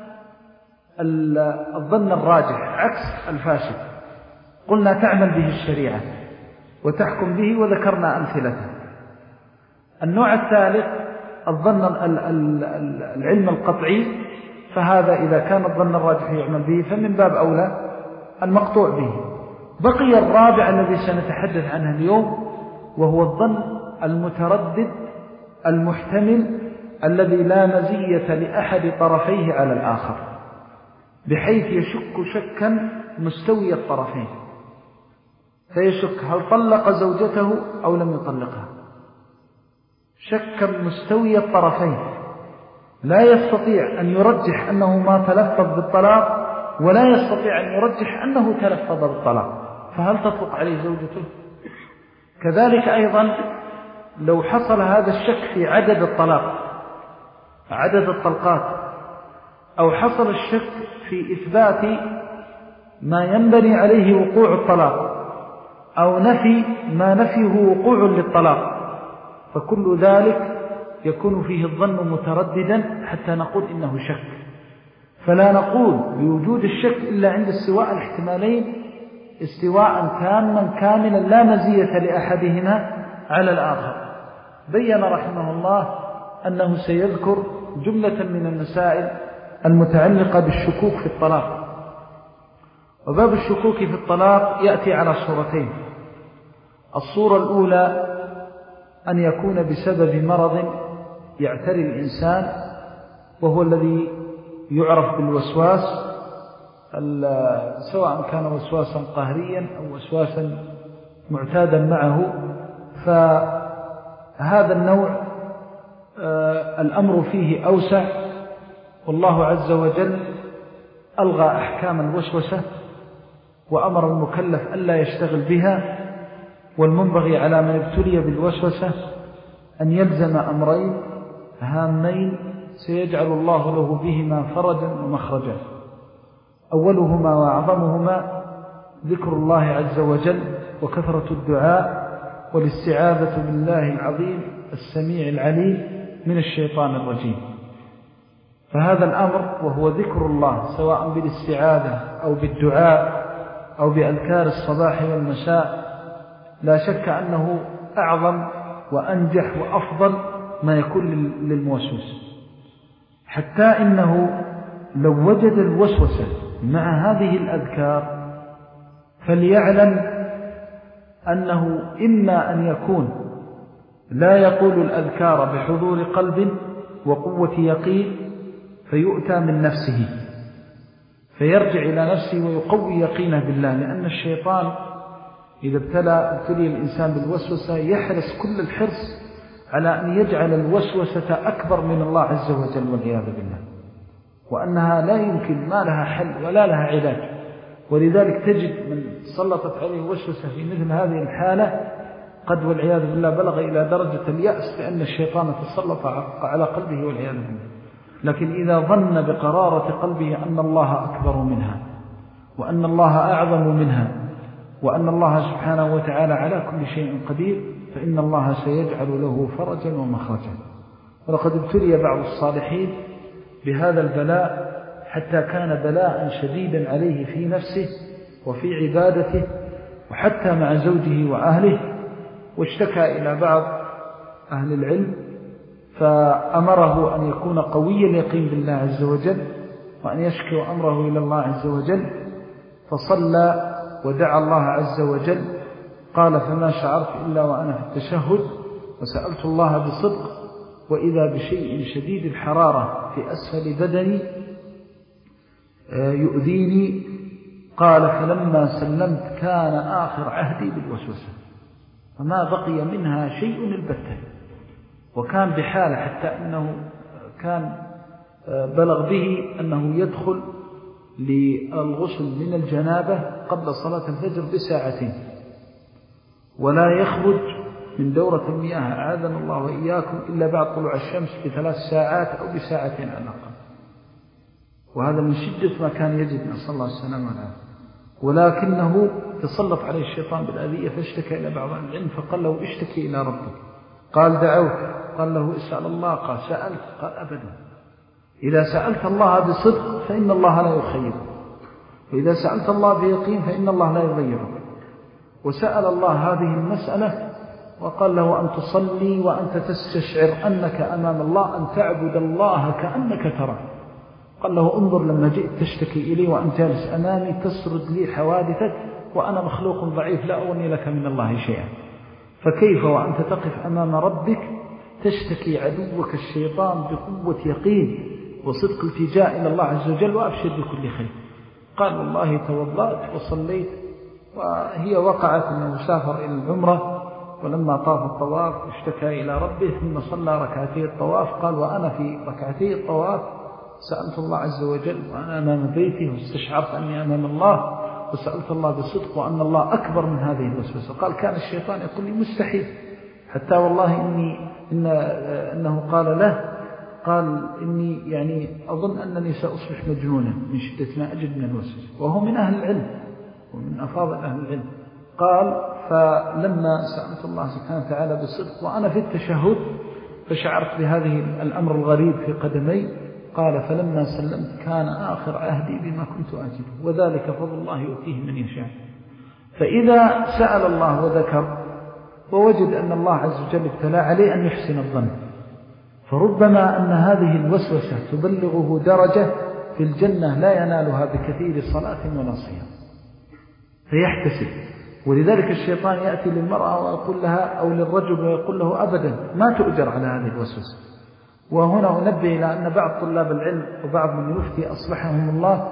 الظن الراجح عكس الفاسد، قلنا تعمل به الشريعة وتحكم به وذكرنا أمثلته. النوع الثالث الظن العلم القطعي، فهذا إذا كان الظن الراجح يعمل به فمن باب أولى المقطوع به. بقي الرابع الذي سنتحدث عنه اليوم، وهو الظن المتردد المحتمل الذي لا مزية لأحد طرفيه على الآخر، بحيث يشك شكا مستوي الطرفين، فيشك هل طلق زوجته أو لم يطلقها، شكا مستوي الطرفين، لا يستطيع أن يرجح أنه ما تلفظ بالطلاق ولا يستطيع أن يرجح أنه تلفظ بالطلاق، فهل تطلق عليه زوجته؟ كذلك أيضا لو حصل هذا الشك في عدد الطلاق عدد الطلقات، أو حصل الشك في إثبات ما ينبني عليه وقوع الطلاق، أو نفي ما نفيه وقوع للطلاق، فكل ذلك يكون فيه الظن مترددا حتى نقول إنه شك. فلا نقول بوجود الشك إلا عند استواء الاحتمالين استواء تاما كاملا لا مزية لأحدهما على الآخر. بيّن رحمه الله أنه سيذكر جملة من المسائل المتعلقة بالشكوك في الطلاق. وباب الشكوك في الطلاق يأتي على صورتين. الصورة الأولى أن يكون بسبب مرض يعتري الإنسان، وهو الذي يعرف بالوسواس، سواء كان وسواسا قهريا أو وسواسا معتادا معه. فهذا النوع الأمر فيه أوسع، والله عز وجل ألغى أحكام الوسوسة وأمر المكلف ألا يشتغل بها. والمنبغي على من ابتلي بالوسوسة أن يلزم أمرين هامين سيجعل الله له بهما فرجا ومخرجا. أولهما وأعظمهما ذكر الله عز وجل وكثرة الدعاء والاستعاذة بالله العظيم السميع العليم من الشيطان الرجيم. فهذا الأمر وهو ذكر الله سواء بالاستعاذة أو بالدعاء أو بأذكار الصباح والمساء لا شك أنه أعظم وأنجح وأفضل ما يكون للموسوس، حتى إنه لو وجد الوسوسة مع هذه الأذكار فليعلم أنه إما أن يكون لا يقول الأذكار بحضور قلب وقوة يقين فيؤتى من نفسه فيرجع إلى نفسه ويقوي يقينه بالله، لأن الشيطان إذا ابتلى ابتلي الإنسان بالوسوسة يحرص كل الحرص على أن يجعل الوسوسة أكبر من الله عز وجل والعياذ بالله، وأنها لا يمكن ما لها حل ولا لها علاج. ولذلك تجد من سلطت عليه وسوسة في مثل هذه الحالة قد والعياذ بالله بلغ إلى درجة اليأس لأن الشيطان تسلط على قلبه والعياذ بالله. لكن إذا ظن بقرارة قلبه أن الله أكبر منها وأن الله أعظم منها وأن الله سبحانه وتعالى على كل شيء قدير فإن الله سيجعل له فرجا ومخرجا. ولقد ابتلي بعض الصالحين بهذا البلاء حتى كان بلاء شديدا عليه في نفسه وفي عبادته وحتى مع زوجه وأهله، واشتكى إلى بعض أهل العلم فأمره أن يكون قوي اليقين بالله عز وجل وأن يشكي أمره إلى الله عز وجل، فصلى ودعا الله عز وجل. قال فما شعرت إلا وأنا في التشهد وسألت الله بصدق وإذا بشيء شديد الحرارة في أسفل بدني يؤذيني. قال فلما سلمت كان آخر عهدي بالوسوسة فما بقي منها شيء البتة، وكان بحاله حتى أنه كان بلغ به أنه يدخل للغسل من الجنابة قبل صلاة الفجر بساعتين ولا يخرج من دورة المياه أعاذنا الله وإياكم إلا بعد طلوع الشمس بثلاث ساعات أو بساعتين على الأقل، وهذا من شدة ما كان يجد نسأل الله السلامة والعافية. ولكنه تسلط عليه الشيطان بالأذية فاشتكى إلى بعض العلم فقال له اشتكي إلى ربك. قال دعوت. قال له اسأل الله. قال سألت. قال أبدا. إذا سألت الله بصدق فإن الله لا يخيبك، وإذا سألت الله بيقين فإن الله لا يغيرك. وسأل الله هذه المسألة وقال له أن تصلي وأنت تستشعر أنك أمام الله، أن تعبد الله كأنك تراه. قال له انظر لما جئت تشتكي إلي وأنت جالس أمامي تسرد لي حوادثك وأنا مخلوق ضعيف لا أغني لك من الله شيئا، فكيف وأنت تقف أمام ربك تشتكي عدوك الشيطان بقوة يقين وصدق التجاء إلى الله عز وجل وأبشر بكل خير. قال والله توضأت وصليت. وهي وقعت أنه سافر إلى العمرة ولما طاف الطواف اشتكى إلى ربه ثم صلى ركعتي الطواف. قال وأنا في ركعتي الطواف سألت الله عز وجل وأنا أمام بيتي واستشعرت أني أمام الله وسألت الله بصدق وأن الله أكبر من هذه الوسوسة. قال كان الشيطان يقول لي مستحيل، حتى والله إني إن أنه قال له قال إني يعني أظن أنني سأصبح مجنونا من شدة ما أجد من الوسوسة، وهو من أهل العلم ومن أفاضل أهل العلم. قال فلما سألت الله سبحانه وتعالى بالصدق وأنا في التشهد فشعرت بهذه الأمر الغريب في قدمي. قال فلما سلمت كان آخر عهدي بما كنت أجد، وذلك فضل الله يؤتيه من يشاء. فإذا سأل الله وذكر ووجد أن الله عز وجل ابتلى عليه أن يحسن الظن، فربما أن هذه الوسوسة تبلغه درجة في الجنة لا ينالها بكثير صلاة ولا صيام فيحتسب. ولذلك الشيطان يأتي للمرأة ويقول لها أو للرجل ويقول له أبدا ما تؤجر على هذه الوسوسة. وهنا أنبه إلى أن بعض طلاب العلم وبعض من يفتي أصلحهم الله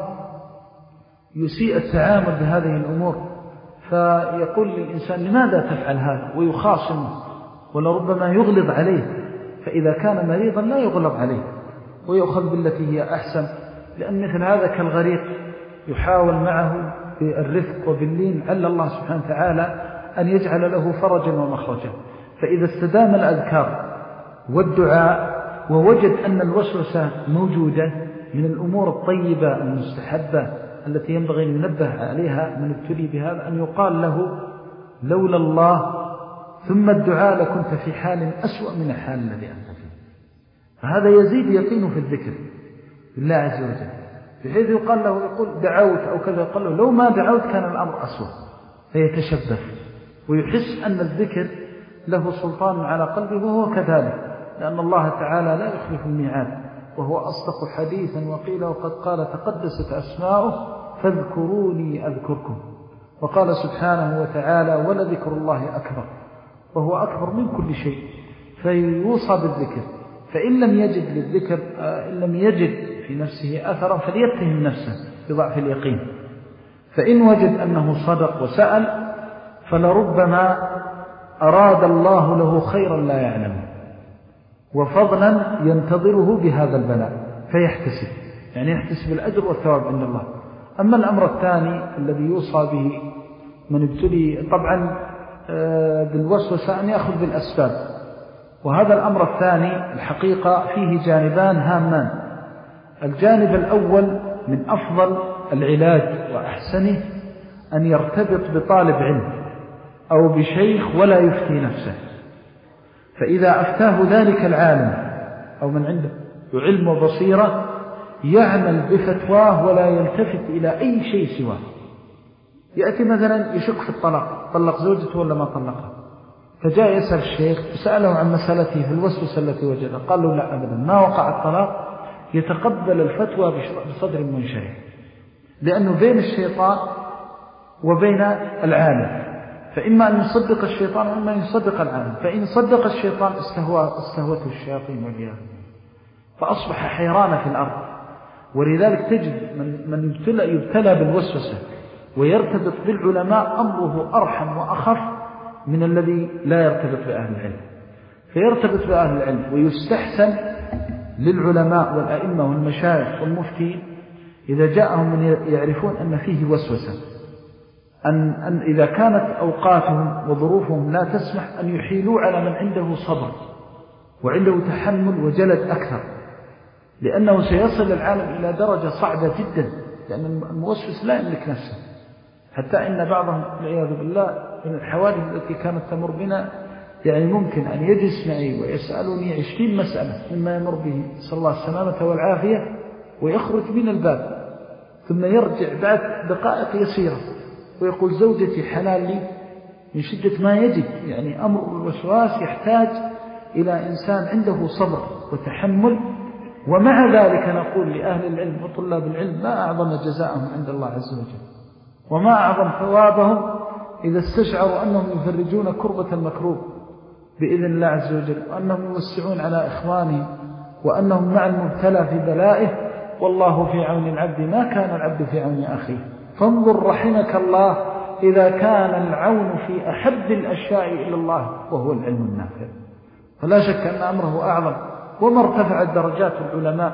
يسيء التعامل بهذه الأمور، فيقول للإنسان لماذا تفعل هذا ويخاصمه ولربما يغلظ عليه، فإذا كان مريضا لا يغلظ عليه ويأخذ بالتي هي أحسن، لأن مثل هذا كالغريق يحاول معه بالرفق وباللين على الله سبحانه وتعالى أن يجعل له فرجا ومخرجا. فإذا استدام الأذكار والدعاء ووجد أن الوسوسة موجودة من الأمور الطيبة المستحبة التي ينبغي أن ينبه عليها من ابتلي بهذا، أن يقال له لولا الله ثم الدعاء لكنت في حال أسوأ من الحال الذي أنت فيه. فهذا يزيد يقينه في الذكر بالله عز وجل، بحيث يقال له يقول دعوت أو كذا، يقال له لو ما دعوت كان الأمر أسوأ، فيتشبث ويحس أن الذكر له سلطان على قلبه، وهو كذلك، لأن الله تعالى لا يخلف الميعاد، وهو أصدق حديثا وقيل وقد قال تقدست أسماؤه فاذكروني أذكركم. وقال سبحانه وتعالى ولذكر الله أكبر، وهو أكبر من كل شيء، فيوصى بالذكر. فإن لم يجد للذكر إن لم يجد في نفسه أثرا فليتهم نفسه بضعف اليقين، فإن وجد أنه صدق وسأل فلربما أراد الله له خيرا لا يعلمه وفضلا ينتظره بهذا البلاء فيحتسب، يعني يحتسب الأجر والثواب عند الله. أما الأمر الثاني الذي يوصى به من ابتلي طبعا بالوسوسة أن يأخذ بالأسباب، وهذا الأمر الثاني الحقيقة فيه جانبان هامان. الجانب الأول من أفضل العلاج وأحسنه أن يرتبط بطالب علم أو بشيخ ولا يفتي نفسه، فإذا أفتاه ذلك العالم أو من عنده علم وبصيرة يعمل بفتواه ولا يلتفت إلى أي شيء سواه. يأتي مثلا يشك في الطلاق، طلق زوجته ولا ما طلقها، فجاء يسأل الشيخ وسأله عن مسألته في الوسوسة التي وجدها، قال له لا أبدا ما وقع الطلاق، يتقبل الفتوى بصدر منشرح، لأنه بين الشيطان وبين العالم، فإما أن يصدق الشيطان وإما أن يصدق العالم، فإن صدق الشيطان استهوى استهوته الشياطين والعياذ بالله، فأصبح حيران في الأرض. ولذلك تجد من, من يبتلى, يبتلى بالوسوسة ويرتبط بالعلماء أمره أرحم وأخف من الذي لا يرتبط بأهل العلم، فيرتبط بأهل العلم ويستحسن للعلماء والأئمة والمشايخ والمفتين إذا جاءهم من يعرفون أن فيه وسوسة أن, أن إذا كانت أوقاتهم وظروفهم لا تسمح أن يحيلوا على من عنده صبر وعنده تحمل وجلد أكثر، لأنه سيصل العالم إلى درجة صعبة جدا، لأن الموسوس لا يملك نفسه، حتى إن بعضهم والعياذ بالله من الحوادث التي كانت تمر بنا يعني ممكن أن يجلس معي ويسألني عشرين مسألة مما يمر به صلى الله السلامة والعافية ويخرج من الباب، ثم يرجع بعد دقائق يسيرة ويقول زوجتي حلال لي، من شدة ما يجد. يعني أمر الوسواس يحتاج إلى إنسان عنده صبر وتحمل. ومع ذلك نقول لأهل العلم وطلاب العلم ما أعظم جزاءهم عند الله عز وجل، وما أعظم ثوابهم إذا استشعروا أنهم يفرجون كربة المكروب بإذن الله عز وجل، وأنهم يوسعون على إخوانهم، وأنهم مع المبتلى في بلائه. والله في عون العبد ما كان العبد في عون أخيه، فانظر رحمك الله إذا كان العون في أحب الأشياء إلى الله وهو العلم النافع. فلا شك أن أمره أعظم. وما ارتفعت درجات العلماء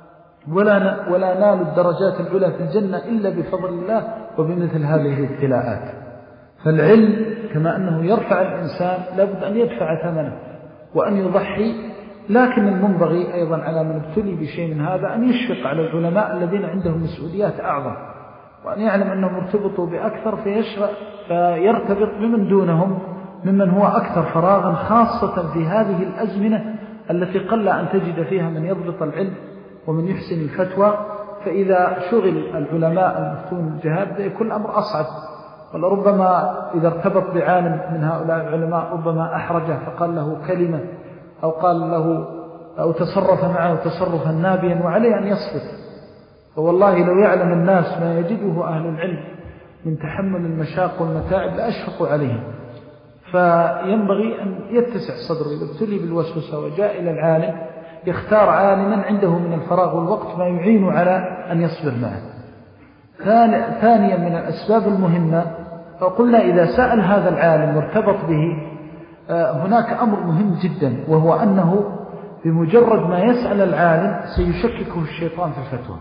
ولا ولا نالوا الدرجات العلى في الجنة إلا بفضل الله وبمثل هذه الابتلاءات. فالعلم كما أنه يرفع الإنسان لابد أن يدفع ثمنه وأن يضحي، لكن المنبغي أيضا على من ابتلي بشيء من هذا أن يشفق على العلماء الذين عندهم مسؤوليات أعظم، وأن يعلم أنهم ارتبطوا بأكثر فيشرع فيرتبط بمن دونهم ممن هو أكثر فراغا، خاصة في هذه الأزمنة التي قل أن تجد فيها من يضبط العلم ومن يحسن الفتوى. فإذا شغل العلماء المفتون الجهاد يكون الأمر أصعب، ولربما إذا ارتبط بعالم من هؤلاء العلماء ربما أحرجه فقال له كلمة أو قال له أو تصرف معه تصرفا نابيا، وعليه أن يصبر. فوالله لو يعلم الناس ما يجده أهل العلم من تحمل المشاق والمتاعب لأشفقوا عليهم. فينبغي أن يتسع صدره إذا ابتلي بالوسوسة وجاء إلى العالم يختار عالما عنده من الفراغ والوقت ما يعين على أن يصبر معه. ثانيا من الأسباب المهمة، فقلنا إذا سأل هذا العالم وارتبط به هناك أمر مهم جدا، وهو أنه بمجرد ما يسأل العالم سيشككه الشيطان في الفتوى،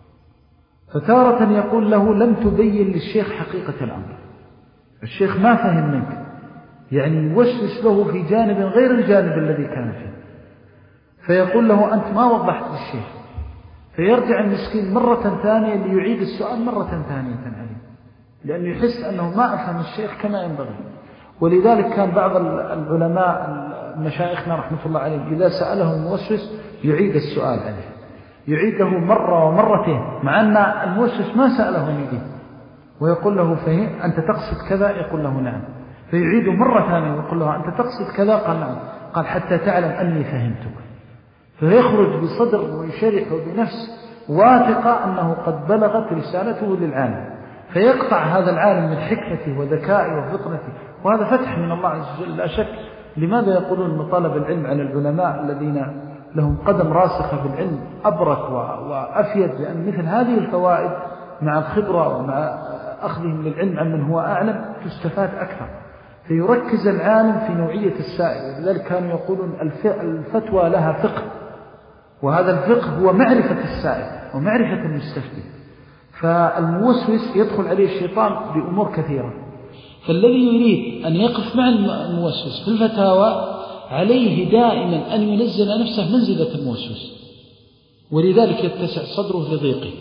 فتارة يقول له لم تبين للشيخ حقيقة الأمر، الشيخ ما فهم منك، يعني يوسوس له في جانب غير الجانب الذي كان فيه. فيقول له أنت ما وضحت للشيخ، فيرجع المسكين مرة ثانية ليعيد السؤال مرة ثانية عليه، لأنه يحس أنه ما أفهم الشيخ كما ينبغي. ولذلك كان بعض العلماء مشايخنا رحمة الله عليهم إذا سأله الموسوس يعيد السؤال عليه، يعيده مرة ومرتين، مع أن الموسوس ما سأله نبيه، ويقول له فهم أنت تقصد كذا؟ يقول له نعم. فيعيده مرة ثانية ويقول له أنت تقصد كذا؟ قال نعم. قال حتى تعلم أني فهمتك. فيخرج بصدر ويشرح وبنفس واثقة أنه قد بلغت رسالته للعالم، فيقطع هذا العالم من حكمته وذكائه وفطنته، وهذا فتح من الله عز وجل لا شك. لماذا يقولون أن طلب العلم على العلماء الذين لهم قدم راسخة في العلم أبرك وأفيد؟ لأن مثل هذه الفوائد مع الخبرة ومع أخذهم للعلم عن من هو أعلم تستفاد أكثر. فيركز العالم في نوعية السائل، ولذلك كانوا يقولون الفتوى لها فقه، وهذا الفقه هو معرفة السائل ومعرفة المستفتي. فالموسوس يدخل عليه الشيطان بأمور كثيرة، فالذي يريد أن يقف مع الموسوس في الفتاوى عليه دائما أن ينزل نفسه منزلة الموسوس، ولذلك يتسع صدره لضيقه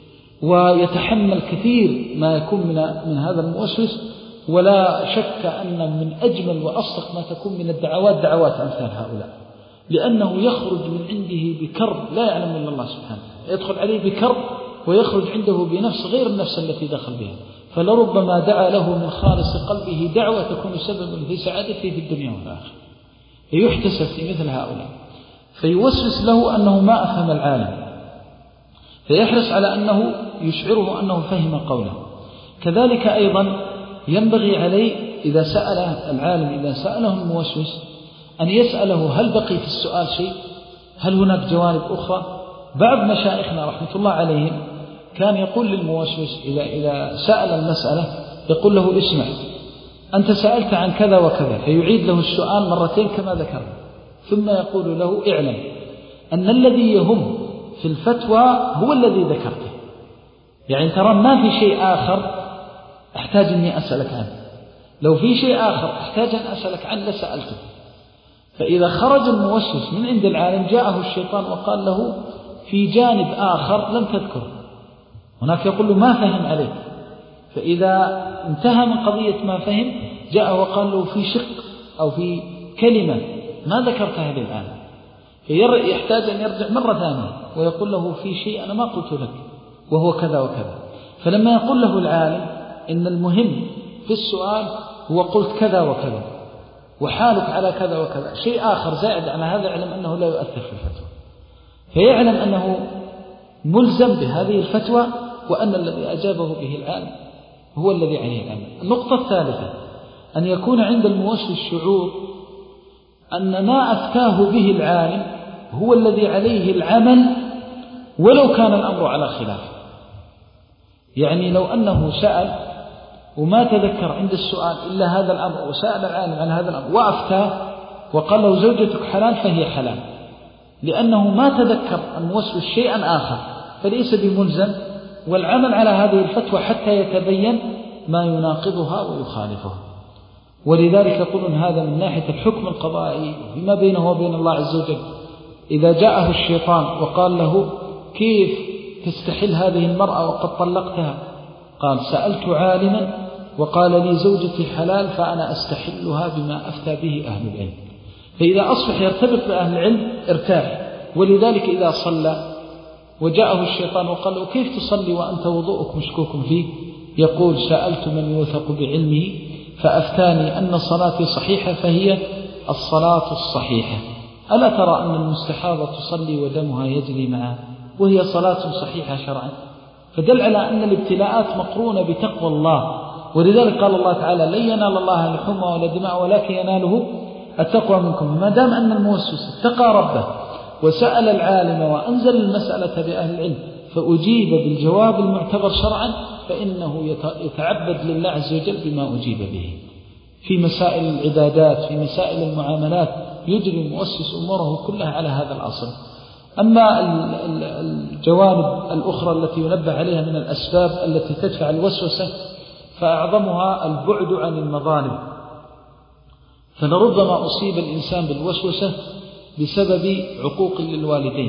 ويتحمل كثير ما يكون من من هذا الموسوس. ولا شك أن من أجمل وأصدق ما تكون من الدعوات دعوات أمثال هؤلاء، لأنه يخرج من عنده بكرب لا يعلم إلا الله سبحانه، يدخل عليه بكرب ويخرج عنده بنفس غير النفس التي دخل بها، فلربما دعا له من خالص قلبه دعوة تكون سببا في سعادته في الدنيا والآخرة. فيحتسب في مثل هؤلاء، فيوسوس له أنه ما أفهم العالم، فيحرص على أنه يشعره أنه فهم قوله. كذلك أيضا ينبغي عليه إذا سأل العالم، إذا سأله الموسوس، أن يسأله هل بقي في السؤال شيء؟ هل هناك جوانب أخرى؟ بعض مشايخنا رحمة الله عليهم كان يقول للموسوس إذا, إذا سأل المسألة يقول له اسمع أنت سألت عن كذا وكذا، فيعيد له السؤال مرتين كما ذكرنا، ثم يقول له اعلم أن الذي يهم في الفتوى هو الذي ذكرته، يعني ترى ما في شيء آخر أحتاج أني أسألك عنه، لو في شيء آخر أحتاج أن أسألك عنه لسألته. فإذا خرج الموسوس من عند العالم جاءه الشيطان وقال له في جانب آخر لم تذكره، هناك يقول له ما فهم عليك، فإذا انتهى من قضية ما فهم جاءه وقال له في شق أو في كلمة ما ذكرتها للآن، فيحتاج أن يرجع مرة ثانية ويقول له في شيء أنا ما قلت لك وهو كذا وكذا. فلما يقول له العالم إن المهم في السؤال هو قلت كذا وكذا وحالك على كذا وكذا، شيء آخر زائد على هذا علم أنه لا يؤثر في الفتوى، فيعلم أنه ملزم بهذه الفتوى وأن الذي أجابه به العالم هو الذي عليه العمل. النقطة الثالثة أن يكون عند الموسوس شعور أن ما أفتاه به العالم هو الذي عليه العمل ولو كان الأمر على خلافه. يعني لو أنه سأل وما تذكر عند السؤال إلا هذا الأمر وسأل العالم عن هذا الأمر وأفتاه وقال له زوجتك حلال فهي حلال، لأنه ما تذكر الموسوس شيئا آخر فليس بملزم والعمل على هذه الفتوى حتى يتبين ما يناقضها ويخالفها. ولذلك يقولون هذا من ناحية الحكم القضائي فيما بينه وبين الله عز وجل. إذا جاءه الشيطان وقال له كيف تستحل هذه المرأة وقد طلقتها؟ قال سألت عالما وقال لي زوجتي حلال فأنا أستحلها بما أفتى به أهل العلم. فإذا أصبح يرتبط بأهل العلم ارتاح. ولذلك إذا صلى وجاءه الشيطان وقال له كيف تصلي وأنت وضوءك مشكوك فيه؟ يقول سألت من يوثق بعلمه فأفتاني أن صلاتي صحيحة فهي الصلاة الصحيحة. ألا ترى أن المستحاضة تصلي ودمها يجري معها وهي صلاة صحيحة شرعا؟ فدل على أن الابتلاءات مقرونة بتقوى الله. ولذلك قال الله تعالى لن ينال الله لحومها ولا دماء ولكن يناله التقوى منكم. ما دام أن الموسوس اتقى ربه وسأل العالم وأنزل المسألة بأهل العلم فأجيب بالجواب المعتبر شرعا فإنه يتعبد لله عز وجل بما أجيب به. في مسائل العبادات في مسائل المعاملات يجري المؤسس أموره كلها على هذا الأصل. أما الجوانب الأخرى التي ينبه عليها من الأسباب التي تدفع الوسوسة فأعظمها البعد عن المظالم. فلربما أصيب الإنسان بالوسوسة بسبب عقوق للوالدين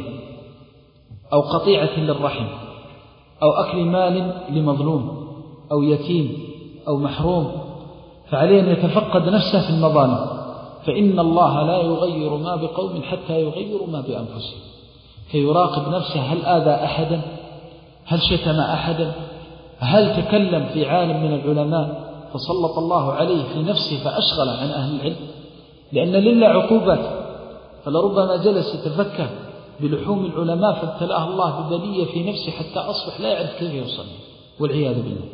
أو قطيعة للرحم أو أكل مال لمظلوم أو يتيم أو محروم، فعليه أن يتفقد نفسه في المظالم، فإن الله لا يغير ما بقوم حتى يغيروا ما بأنفسهم، فيراقب نفسه هل آذى أحدا، هل شتم أحدا، هل تكلم في عالم من العلماء فسلط الله عليه في نفسه فأشغل عن أهل العلم، لأن لله عقوبات، فلربما جلس يتفكه بلحوم العلماء فابتلاه الله ببلية في نفسه حتى أصبح لا يعرف كيف يصلي والعياذ بالله.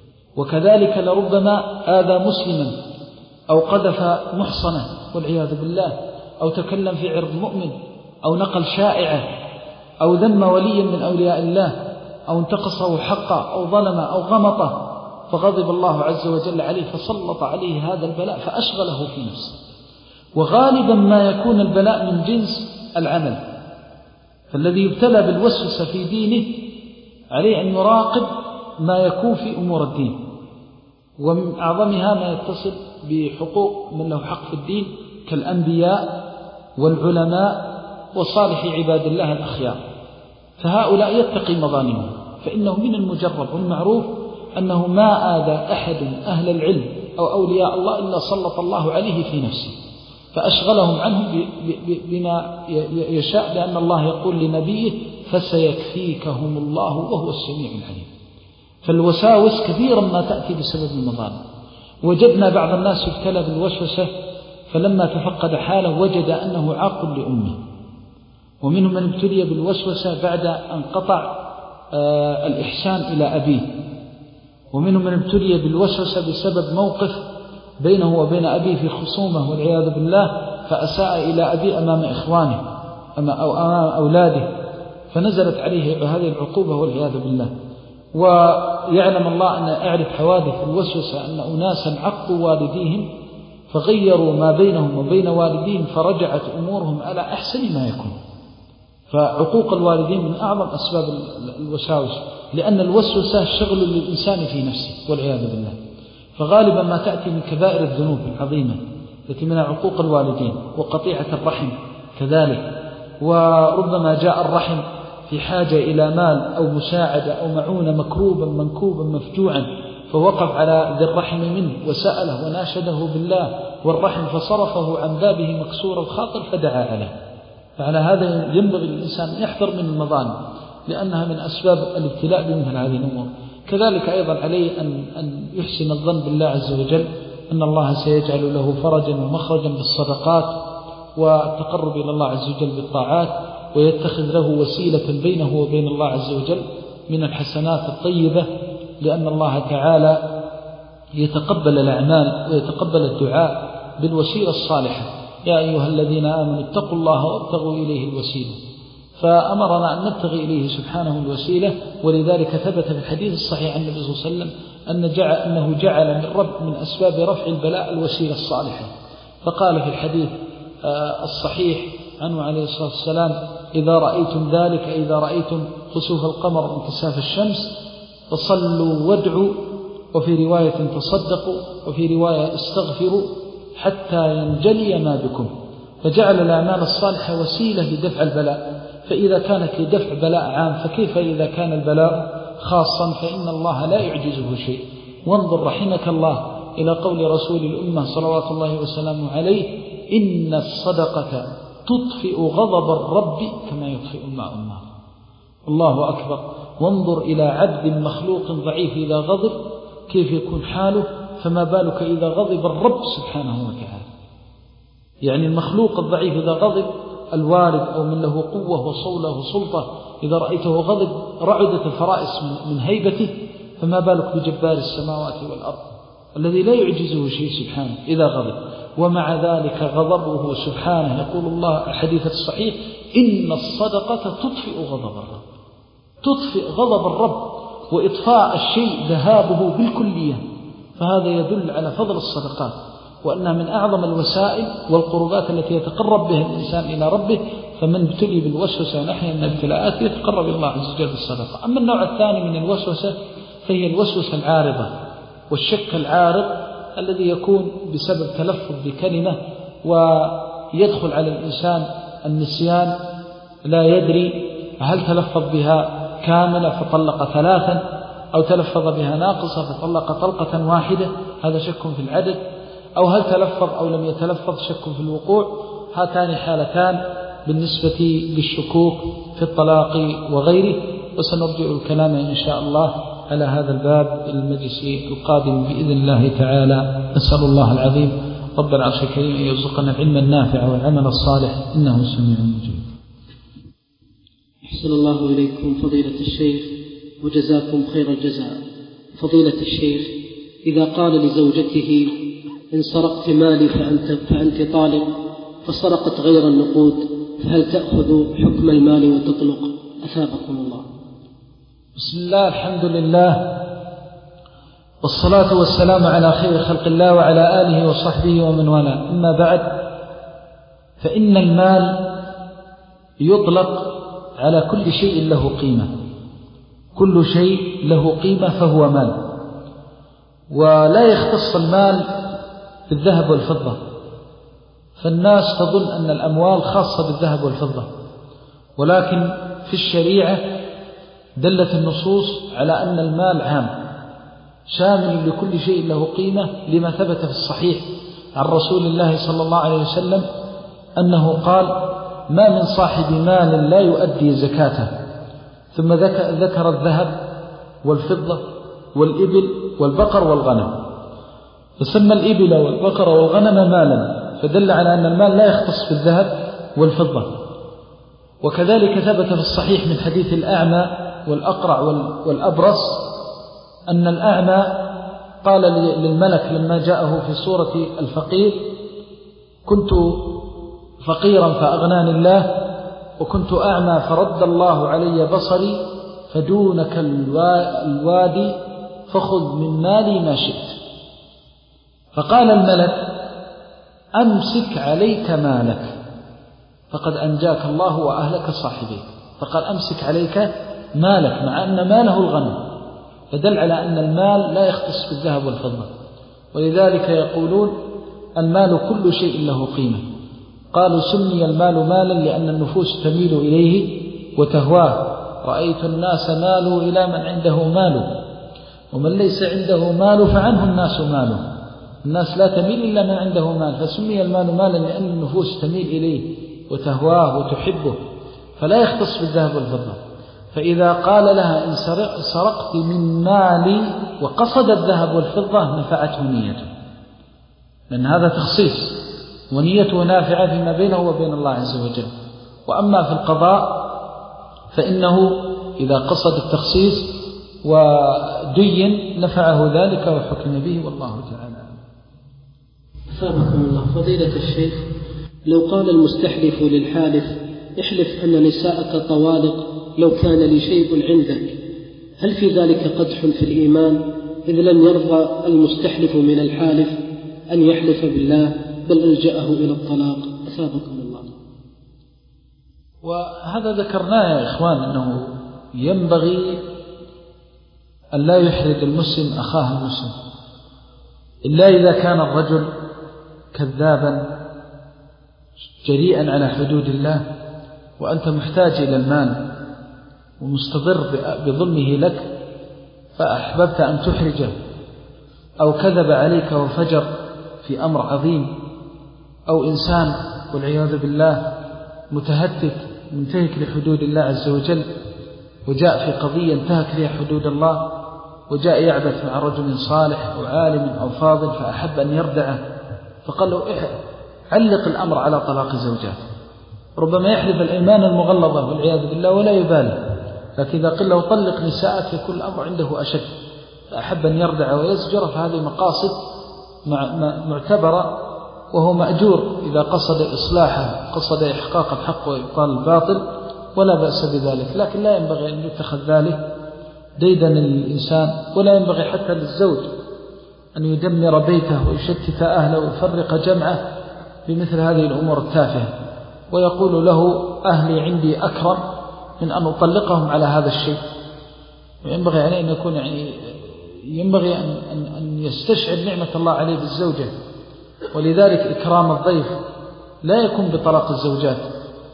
وكذلك لربما آذى مسلما أو قذف محصنة والعياذ بالله، أو تكلم في عرض مؤمن، أو نقل شائعة، أو ذم وليا من أولياء الله، أو انتقصه حقا، أو ظلم أو غمطه، فغضب الله عز وجل عليه فسلط عليه هذا البلاء فأشغله في نفسه. وغالبا ما يكون البلاء من جنس العمل، فالذي يبتلى بالوسوسة في دينه عليه أن يراقب ما يكون في أمور الدين، ومن أعظمها ما يتصل بحقوق من له حق في الدين كالأنبياء والعلماء وصالح عباد الله الأخيار، فهؤلاء يتقي مظالمهم، فإنه من المجرب والمعروف أنه ما آذى أحد أهل العلم أو أولياء الله إلا سلط الله عليه في نفسه فأشغلهم عنه بما يشاء، لأن الله يقول لنبيه فسيكفيكهم الله وهو السميع العليم. فالوساوس كثيرا ما تأتي بسبب المظالم. وجدنا بعض الناس يبتلى بالوسوسة فلما تفقد حاله وجد أنه عاق لأمه، ومنهم من ابتلي بالوسوسة بعد أن قطع آه الإحسان إلى أبيه، ومنهم من ابتلي بالوسوسة بسبب موقف بينه وبين أبيه في خصومة والعياذ بالله، فأساء إلى أبيه أمام إخوانه أو أمام أولاده فنزلت عليه هذه العقوبة والعياذ بالله. ويعلم الله أن أعرف حوادث الوسوسة أن أناسا عقوا والديهم فغيروا ما بينهم وبين والديهم فرجعت أمورهم على أحسن ما يكون. فعقوق الوالدين من أعظم أسباب الوساوس، لأن الوسوسة شغل للإنسان في نفسه والعياذ بالله. فغالبا ما تأتي من كبائر الذنوب العظيمة التي منها عقوق الوالدين وقطيعة الرحم كذلك. وربما جاء الرحم في حاجة إلى مال أو مساعدة أو معونة مكروبا منكوبا مفجوعا، فوقف على ذي الرحم منه وسأله وناشده بالله والرحم فصرفه عن بابه مكسور الخاطر فدعا عليه. فعلى هذا ينبغي للإنسان أن يحذر من المظالم لأنها من أسباب الابتلاء بمثل هذه الأمور. كذلك أيضا عليه أن, أن يحسن الظن بالله عز وجل أن الله سيجعل له فرجا ومخرجا بالصدقات والتقرب إلى الله عز وجل بالطاعات، ويتخذ له وسيلة بينه وبين الله عز وجل من الحسنات الطيبة، لأن الله تعالى يتقبل الأعمال ويتقبل الدعاء بالوسيلة الصالحة. يا أيها الذين آمنوا اتقوا الله وابتغوا إليه الوسيلة، فأمرنا أن نبتغي إليه سبحانه الوسيلة. ولذلك ثبت في الحديث الصحيح عن النبي صلى الله عليه وسلم أن جعل أنه جعل من رب من أسباب رفع البلاء الوسيلة الصالحة، فقال في الحديث الصحيح عنه عليه الصلاة والسلام: إذا رأيتم ذلك، إذا رأيتم خسوف القمر وانكساف الشمس فصلوا وادعوا، وفي رواية تصدقوا، وفي رواية استغفروا حتى ينجلي ما بكم. فجعل الأعمال الصالحة وسيلة لدفع البلاء، فإذا كانت لدفع بلاء عام فكيف إذا كان البلاء خاصا؟ فإن الله لا يعجزه شيء. وانظر رحمك الله إلى قول رسول الأمة صلوات الله وسلامه عليه: إن الصدقة تطفئ غضب الرب كما يطفئ الماء النار. الله أكبر. وانظر إلى عبد مخلوق ضعيف إذا غضب كيف يكون حاله، فما بالك إذا غضب الرب سبحانه وتعالى. يعني المخلوق الضعيف إذا غضب، الوالد أو من له قوة وصولة وسلطة إذا رأيته غضب رعدت الفرائس من هيبته، فما بالك بجبار السماوات والأرض الذي لا يعجزه شيء سبحانه إذا غضب. ومع ذلك غضبه سبحانه، يقول الله الحديث الصحيح: إن الصدقة تطفئ غضب الرب. تطفئ غضب الرب، وإطفاء الشيء ذهابه بالكلية. فهذا يدل على فضل الصدقات، وأنها من أعظم الوسائل والقربات التي يتقرب بها الإنسان إلى ربه. فمن ابتلي بالوسوسة ونحن من الابتلاءات يتقرب إلى الله عز وجل بالصدقة. أما النوع الثاني من الوسوسة فهي الوسوسة العارضة والشك العارض الذي يكون بسبب تلفظ بكلمة ويدخل على الإنسان النسيان لا يدري هل تلفظ بها كاملة فطلق ثلاثا أو تلفظ بها ناقصة فطلق طلقة واحدة، هذا شك في العدد، أو هل تلفظ أو لم يتلفظ، شك في الوقوع. هاتان حالتان بالنسبة للشكوك في الطلاق وغيره، وسنرجع الكلام إن شاء الله على هذا الباب المجلس القادم بإذن الله تعالى. نسأل الله العظيم رب العرش الكريم أن يرزقنا العلم النافع والعمل الصالح، إنه سميع مجيب. أحسن الله إليكم فضيلة الشيخ وجزاكم خير الجزاء. فضيلة الشيخ، إذا قال لزوجته إن سرقت مالي فأنت, فأنت طالق، فسرقت غير النقود، فهل تأخذ حكم المال وتطلق؟ أثابكم الله. بسم الله، الحمد لله، والصلاة والسلام على خير خلق الله وعلى آله وصحبه ومن والاه. أما بعد، فإن المال يطلق على كل شيء له قيمة، كل شيء له قيمة فهو مال، ولا يختص المال بالذهب والفضة. فالناس تظن أن الأموال خاصة بالذهب والفضة، ولكن في الشريعة دلت النصوص على أن المال عام شامل لكل شيء له قيمة، لما ثبت في الصحيح عن رسول الله صلى الله عليه وسلم أنه قال: ما من صاحب مال لا يؤدي زكاته. ثم ذكر الذهب والفضة والإبل والبقر والغنم، فسمى الإبل والبقر والغنم مالا، فدل على أن المال لا يختص بالذهب والفضة. وكذلك ثبت في الصحيح من حديث الأعمى والأقرع والأبرص أن الأعمى قال للملك لما جاءه في صورة الفقير: كنت فقيرا فأغناني الله، وكنت أعمى فرد الله علي بصري، فدونك الوادي فخذ من مالي ما شئت. فقال الملك: أمسك عليك مالك فقد أنجاك الله وأهلك صاحبيك. فقال: أمسك عليك مالك، مع أن ماله الغنم، فدل على أن المال لا يختص بالذهب والفضة. ولذلك يقولون المال كل شيء له قيمة. قالوا: سمي المال مالا لأن النفوس تميل إليه وتهواه. رأيت الناس مالوا إلى من عنده مال، ومن ليس عنده مال فعنه الناس ماله. الناس لا تميل إلا من عنده مال، فسمي المال مالا لأن النفوس تميل إليه وتهواه وتحبه، فلا يختص بالذهب والفضة. فإذا قال لها: إن سرقت من مالي، وقصد الذهب والفضة، نفعته نيته، لأن هذا تخصيص، ونيته نافعة فيما بينه وبين الله عز وجل. وأما في القضاء فإنه إذا قصد التخصيص ودين نفعه ذلك وحكم به، والله تعالى. أثابكم الله. فضيلة الشيخ، لو قال المستحلف للحالف: احلف أن نساءك طوالق لو كان لي شيء عندك، هل في ذلك قدح في الإيمان، إذ لم يرضى المستحلف من الحالف أن يحلف بالله بل ألجأه إلى الطلاق؟ أثابكم الله. وهذا ذكرناه يا إخوان، أنه ينبغي أن لا يحرج المسلم أخاه المسلم إلا إذا كان الرجل كذابا جريئا على حدود الله، وأنت محتاج إلى المال ومستضر بظلمه لك، فأحببت أن تحرجه، أو كذب عليك وفجر في أمر عظيم، أو إنسان والعياذ بالله متهتك منتهك لحدود الله عز وجل، وجاء في قضية انتهك لها حدود الله، وجاء يعبث مع رجل صالح أو عالم أو فاضل، فأحب أن يردعه، فقال له: علق الأمر على طلاق زوجات. ربما يحلف الإيمان المغلظة والعياذ بالله ولا يبالي، لكن إذا قل له: طلق نساءك، يكون الأمر عنده أشد، فأحب أن يردع ويزجر. فهذه مقاصد معتبرة، وهو مأجور إذا قصد إصلاحه، قصد إحقاق الحق وإبطال الباطل، ولا بأس بذلك. لكن لا ينبغي أن يتخذ ذلك ديدا للإنسان، ولا ينبغي حتى للزوج أن يدمر بيته ويشتت أهله ويفرق جمعه بمثل هذه الأمور التافهة، ويقول له: أهلي عندي أكرم من أن أطلقهم على هذا الشيء. وينبغي عليه أن يكون يعني ينبغي أن, أن, أن يستشعر نعمة الله عليه بالزوجة. ولذلك إكرام الضيف لا يكون بطلاق الزوجات،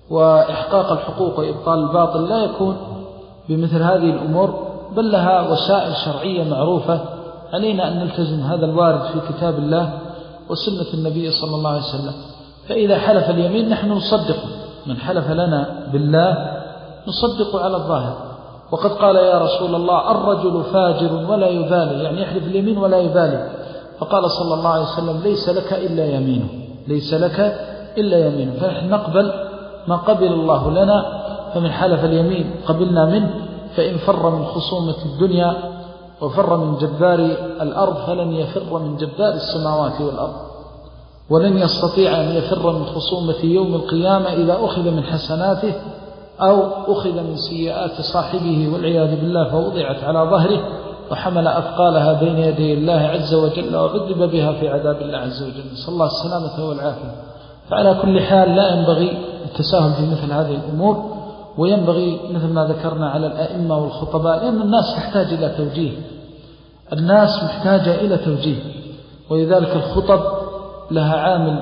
وإحقاق الحقوق وإبطال الباطل لا يكون بمثل هذه الأمور، بل لها وسائل شرعية معروفة. علينا أن نلتزم هذا الوارد في كتاب الله وسنة النبي صلى الله عليه وسلم. فإذا حلف اليمين نحن نصدق، من حلف لنا بالله نصدق على الظاهر. وقد قال يا رسول الله الرجل فاجر ولا يبالي، يعني يحلف اليمين ولا يبالي. فقال صلى الله عليه وسلم ليس لك إلا يمينه، ليس لك إلا يمينه. فنحن نقبل ما قبل الله لنا، فمن حلف اليمين قبلنا منه. فإن فر من خصومة الدنيا وفر من جبار الأرض فلن يفر من جبار السماوات والأرض، ولن يستطيع أن يفر من خصومة يوم القيامة إذا أخذ من حسناته أو أخذ من سيئات صاحبه والعياذ بالله فوضعت على ظهره وحمل أثقالها بين يدي الله عز وجل وعذب بها في عذاب الله عز وجل، نسأل الله السلامة والعافية. فعلى كل حال لا ينبغي التساهل في مثل هذه الأمور، وينبغي مثل ما ذكرنا على الأئمة والخطباء، لأن الناس تحتاج إلى توجيه، الناس محتاجة إلى توجيه. ولذلك الخطب لها عامل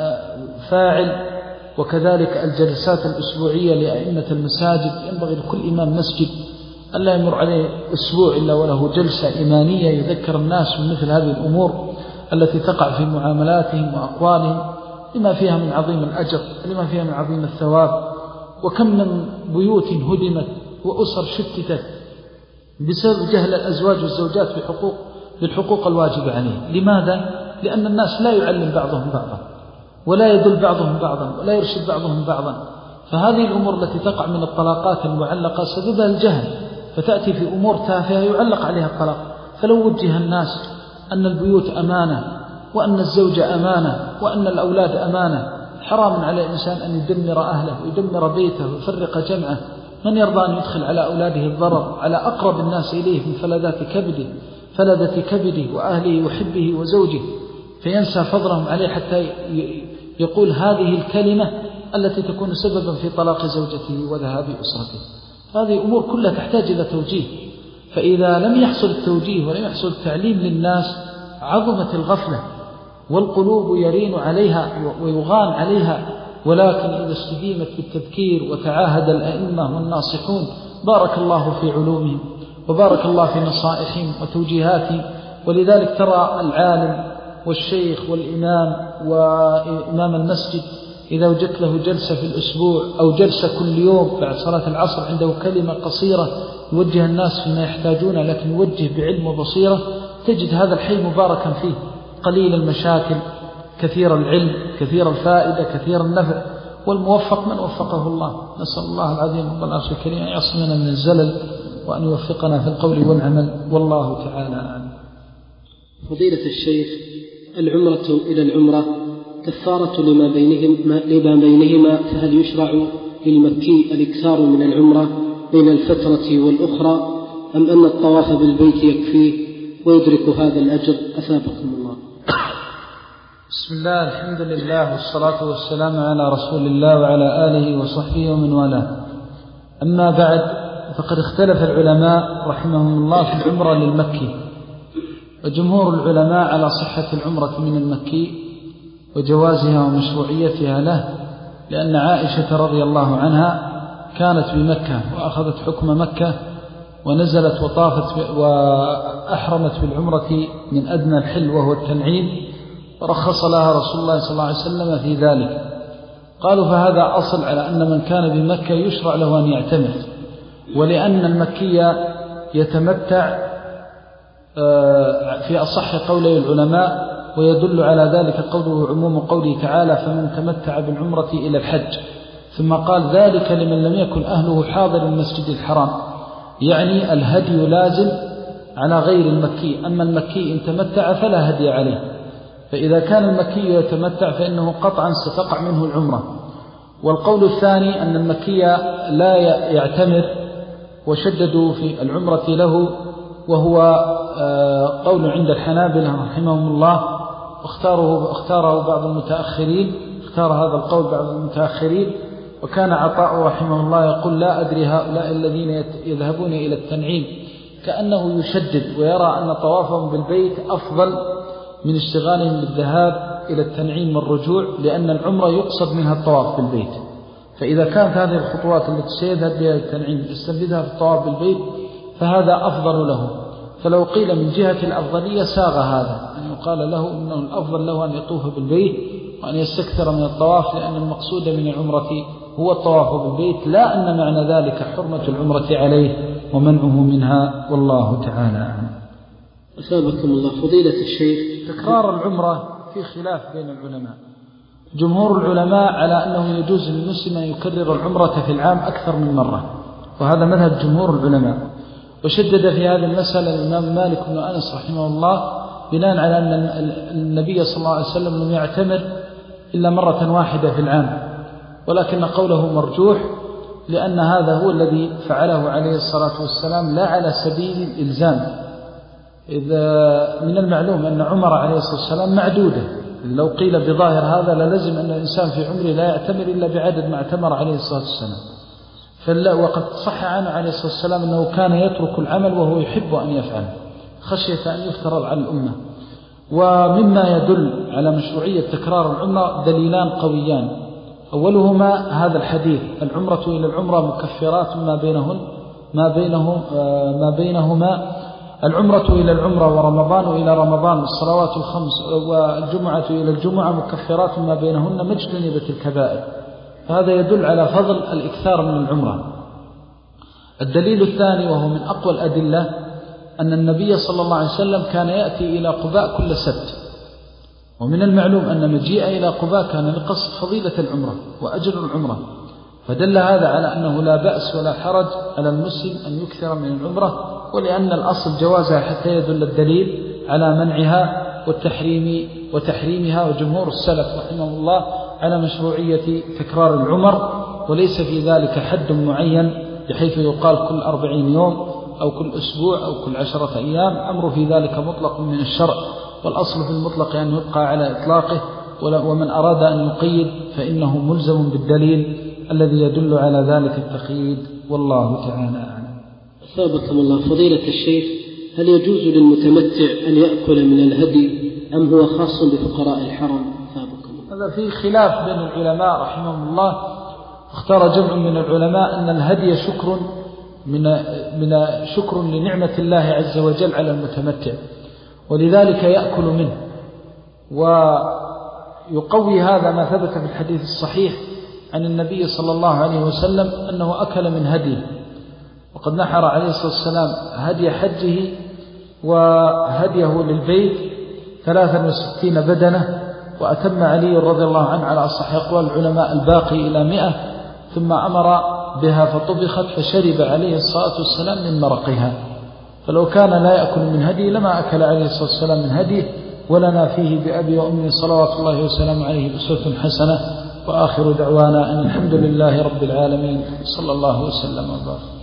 فاعل، وكذلك الجلسات الأسبوعية لأئمة المساجد. ينبغي لكل إمام مسجد ألا يمر عليه أسبوع إلا وله جلسة إيمانية يذكر الناس من مثل هذه الأمور التي تقع في معاملاتهم وأقوالهم، لما فيها من عظيم الأجر، لما فيها من عظيم الثواب. وكم من بيوت هدمت وأسر شتتت بسبب جهل الأزواج والزوجات بحقوق بالحقوق الواجبة عليه. لماذا؟ لأن الناس لا يعلم بعضهم بعضا، ولا يدل بعضهم بعضا، ولا يرشد بعضهم بعضا. فهذه الأمور التي تقع من الطلاقات المعلقة سببها الجهل، فتأتي في أمور تافهة يعلق عليها الطلاق. فلو وجه الناس أن البيوت أمانة، وأن الزوجة أمانة، وأن الأولاد أمانة، حرام على الإنسان أن يدمر أهله ويدمر بيته ويفرق جمعه. من يرضى أن يدخل على أولاده الضرر، على أقرب الناس إليه من فلذات كبده فلذة كبده وأهله وحبه وزوجه، فينسى فضلهم عليه حتى يقول هذه الكلمة التي تكون سببا في طلاق زوجته وذهاب أسرته. هذه أمور كلها تحتاج إلى توجيه. فإذا لم يحصل التوجيه ولم يحصل التعليم للناس عظمت الغفلة، والقلوب يرين عليها ويغان عليها. ولكن إذا استديمت بالتذكير وتعاهد الأئمة والناصحون بارك الله في علومهم وبارك الله في نصائحهم وتوجيهاتهم. ولذلك ترى العالم والشيخ والإمام وإمام المسجد إذا وجدت له جلسة في الأسبوع أو جلسة كل يوم بعد صلاة العصر عنده كلمة قصيرة يوجه الناس فيما يحتاجون، لكن يوجه بعلم وبصيرة، تجد هذا الحي مباركا فيه، قليل المشاكل، كثير العلم، كثير الفائدة، كثير النفع. والموفق من وفقه الله. نسأل الله العظيم رب العرش الكريم أن يعصمنا من الزلل وأن يوفقنا في القول والعمل، والله تعالى أعلم. فضيلة الشيخ، العمرة إلى العمرة كفارة لما بينهم لما بينهما، فهل يشرع للمكي الإكثار من العمرة بين الفترة والأخرى، أم أن الطواف بالبيت يكفيه ويدرك هذا الأجر؟ أثابكم الله. بسم الله، الحمد لله، والصلاة والسلام على رسول الله وعلى آله وصحبه ومن والاه. أما بعد، فقد اختلف العلماء رحمهم الله في العمرة للمكي، وجمهور العلماء على صحة العمرة من المكي وجوازها ومشروعيتها له، لأن عائشة رضي الله عنها كانت بمكة وأخذت حكم مكة ونزلت وطافت وأحرمت بالعمرة من أدنى الحل وهو التنعيم، ورخص لها رسول الله صلى الله عليه وسلم في ذلك. قالوا فهذا أصل على أن من كان بمكة يشرع له أن يعتمر، ولأن المكي يتمتع في أصح قولي العلماء، ويدل على ذلك قوله عموم قوله تعالى فمن تمتع بالعمرة إلى الحج، ثم قال ذلك لمن لم يكن أهله حاضر المسجد الحرام، يعني الهدي لازم على غير المكي. أما المكي إن تمتع فلا هدي عليه. فإذا كان المكي يتمتع فإنه قطعا ستقع منه العمرة. والقول الثاني أن المكي لا يعتمر، وشددوا في العمرة له، وهو قول عند الحنابلة رحمهم الله، واختاره اختاره بعض المتأخرين، اختار هذا القول بعض المتأخرين. وكان عطاء رحمه الله يقول لا أدري هؤلاء الذين يذهبون إلى التنعيم كأنه يشدد ويرى أن طوافهم بالبيت أفضل من اشتغالهم بالذهاب إلى التنعيم والرجوع، لأن العمرة يقصد منها الطواف بالبيت. فإذا كانت هذه الخطوات التي سيذهب بها التنعيم يستنفذها في الطواف بالبيت فهذا أفضل له. فلو قيل من جهة الأفضلية ساغ هذا أن يقال له إنه الأفضل له أن يطوف بالبيت وأن يستكثر من الطواف، لأن المقصود من العمرة هو الطواف بالبيت، لا أن معنى ذلك حرمة العمرة عليه ومنعه منها، والله تعالى أعلم. أثابكم الله فضيلة الشيخ. تكرار العمرة في خلاف بين العلماء. جمهور العلماء على أنه يجوز للمسلم أن يكرر العمرة في العام أكثر من مرة، وهذا مذهب جمهور العلماء. وشدد في هذه المسألة الإمام مالك بن أنس رحمه الله بناء على أن النبي صلى الله عليه وسلم لم يعتمر إلا مرة واحدة في العام، ولكن قوله مرجوح لأن هذا هو الذي فعله عليه الصلاة والسلام لا على سبيل الإلزام. إذا من المعلوم أن عمر عليه الصلاة والسلام معدودة، لو قيل بظاهر هذا للزم أن الإنسان في عمره لا يعتمر إلا بعدد ما اعتمر عليه الصلاة والسلام. فلا، وقد صح عنه عليه الصلاة والسلام أنه كان يترك العمل وهو يحب أن يفعل خشية أن يفترض على الأمة. ومما يدل على مشروعية تكرار العمرة دليلان قويان، أولهما هذا الحديث: العمرة إلى العمرة مكفرات ما بينهن ما بينهم ما بينهما العمرة إلى العمرة ورمضان إلى رمضان والصلوات الخمس والجمعة إلى الجمعة مكفرات ما بينهن ما اجتنبت الكبائر. فهذا يدل على فضل الإكثار من العمرة. الدليل الثاني وهو من أقوى الأدلة أن النبي صلى الله عليه وسلم كان يأتي إلى قباء كل سبت، ومن المعلوم أن مجيء إلى قباء كان لقصد فضيلة العمرة وأجر العمرة، فدل هذا على أنه لا بأس ولا حرج على المسلم أن يكثر من العمرة، ولأن الأصل جوازها حتى يدل الدليل على منعها والتحريم وتحريمها. وجمهور السلف رحمه الله على مشروعية تكرار العمر، وليس في ذلك حد معين بحيث يقال كل أربعين يوم أو كل أسبوع أو كل عشرة أيام. أمر في ذلك مطلق من الشرع، والأصل في المطلق أن يبقى على إطلاقه، ومن أراد أن يقيد فإنه ملزم بالدليل الذي يدل على ذلك التقييد، والله تعالى أعلم. أثابكم الله فضيلة الشيخ، هل يجوز للمتمتع أن يأكل من الهدي أم هو خاص بفقراء الحرم؟ أثابكم الله. هذا في خلاف بين العلماء رحمهم الله. اختار جمع من العلماء أن الهدي شكر من من شكر لنعمة الله عز وجل على المتمتع، ولذلك يأكل منه. ويقوي هذا ما ثبت في الحديث الصحيح عن النبي صلى الله عليه وسلم أنه أكل من هديه، وقد نحر عليه الصلاة والسلام هدي حجه وهديه للبيت ثلاثا وستين بدنة، وأتم علي رضي الله عنه على أصح أقوال العلماء الباقي إلى مئة، ثم أمر بها فطبخت فشرب عليه الصلاة والسلام من مرقها. فلو كان لا يأكل من هدي لما أكل عليه الصلاة والسلام من هديه. ولنا فيه بأبي وأمي صلوات الله وسلام عليه أسوة حسنة. وآخر دعوانا أن الحمد لله رب العالمين، صلى الله وسلم وبارك.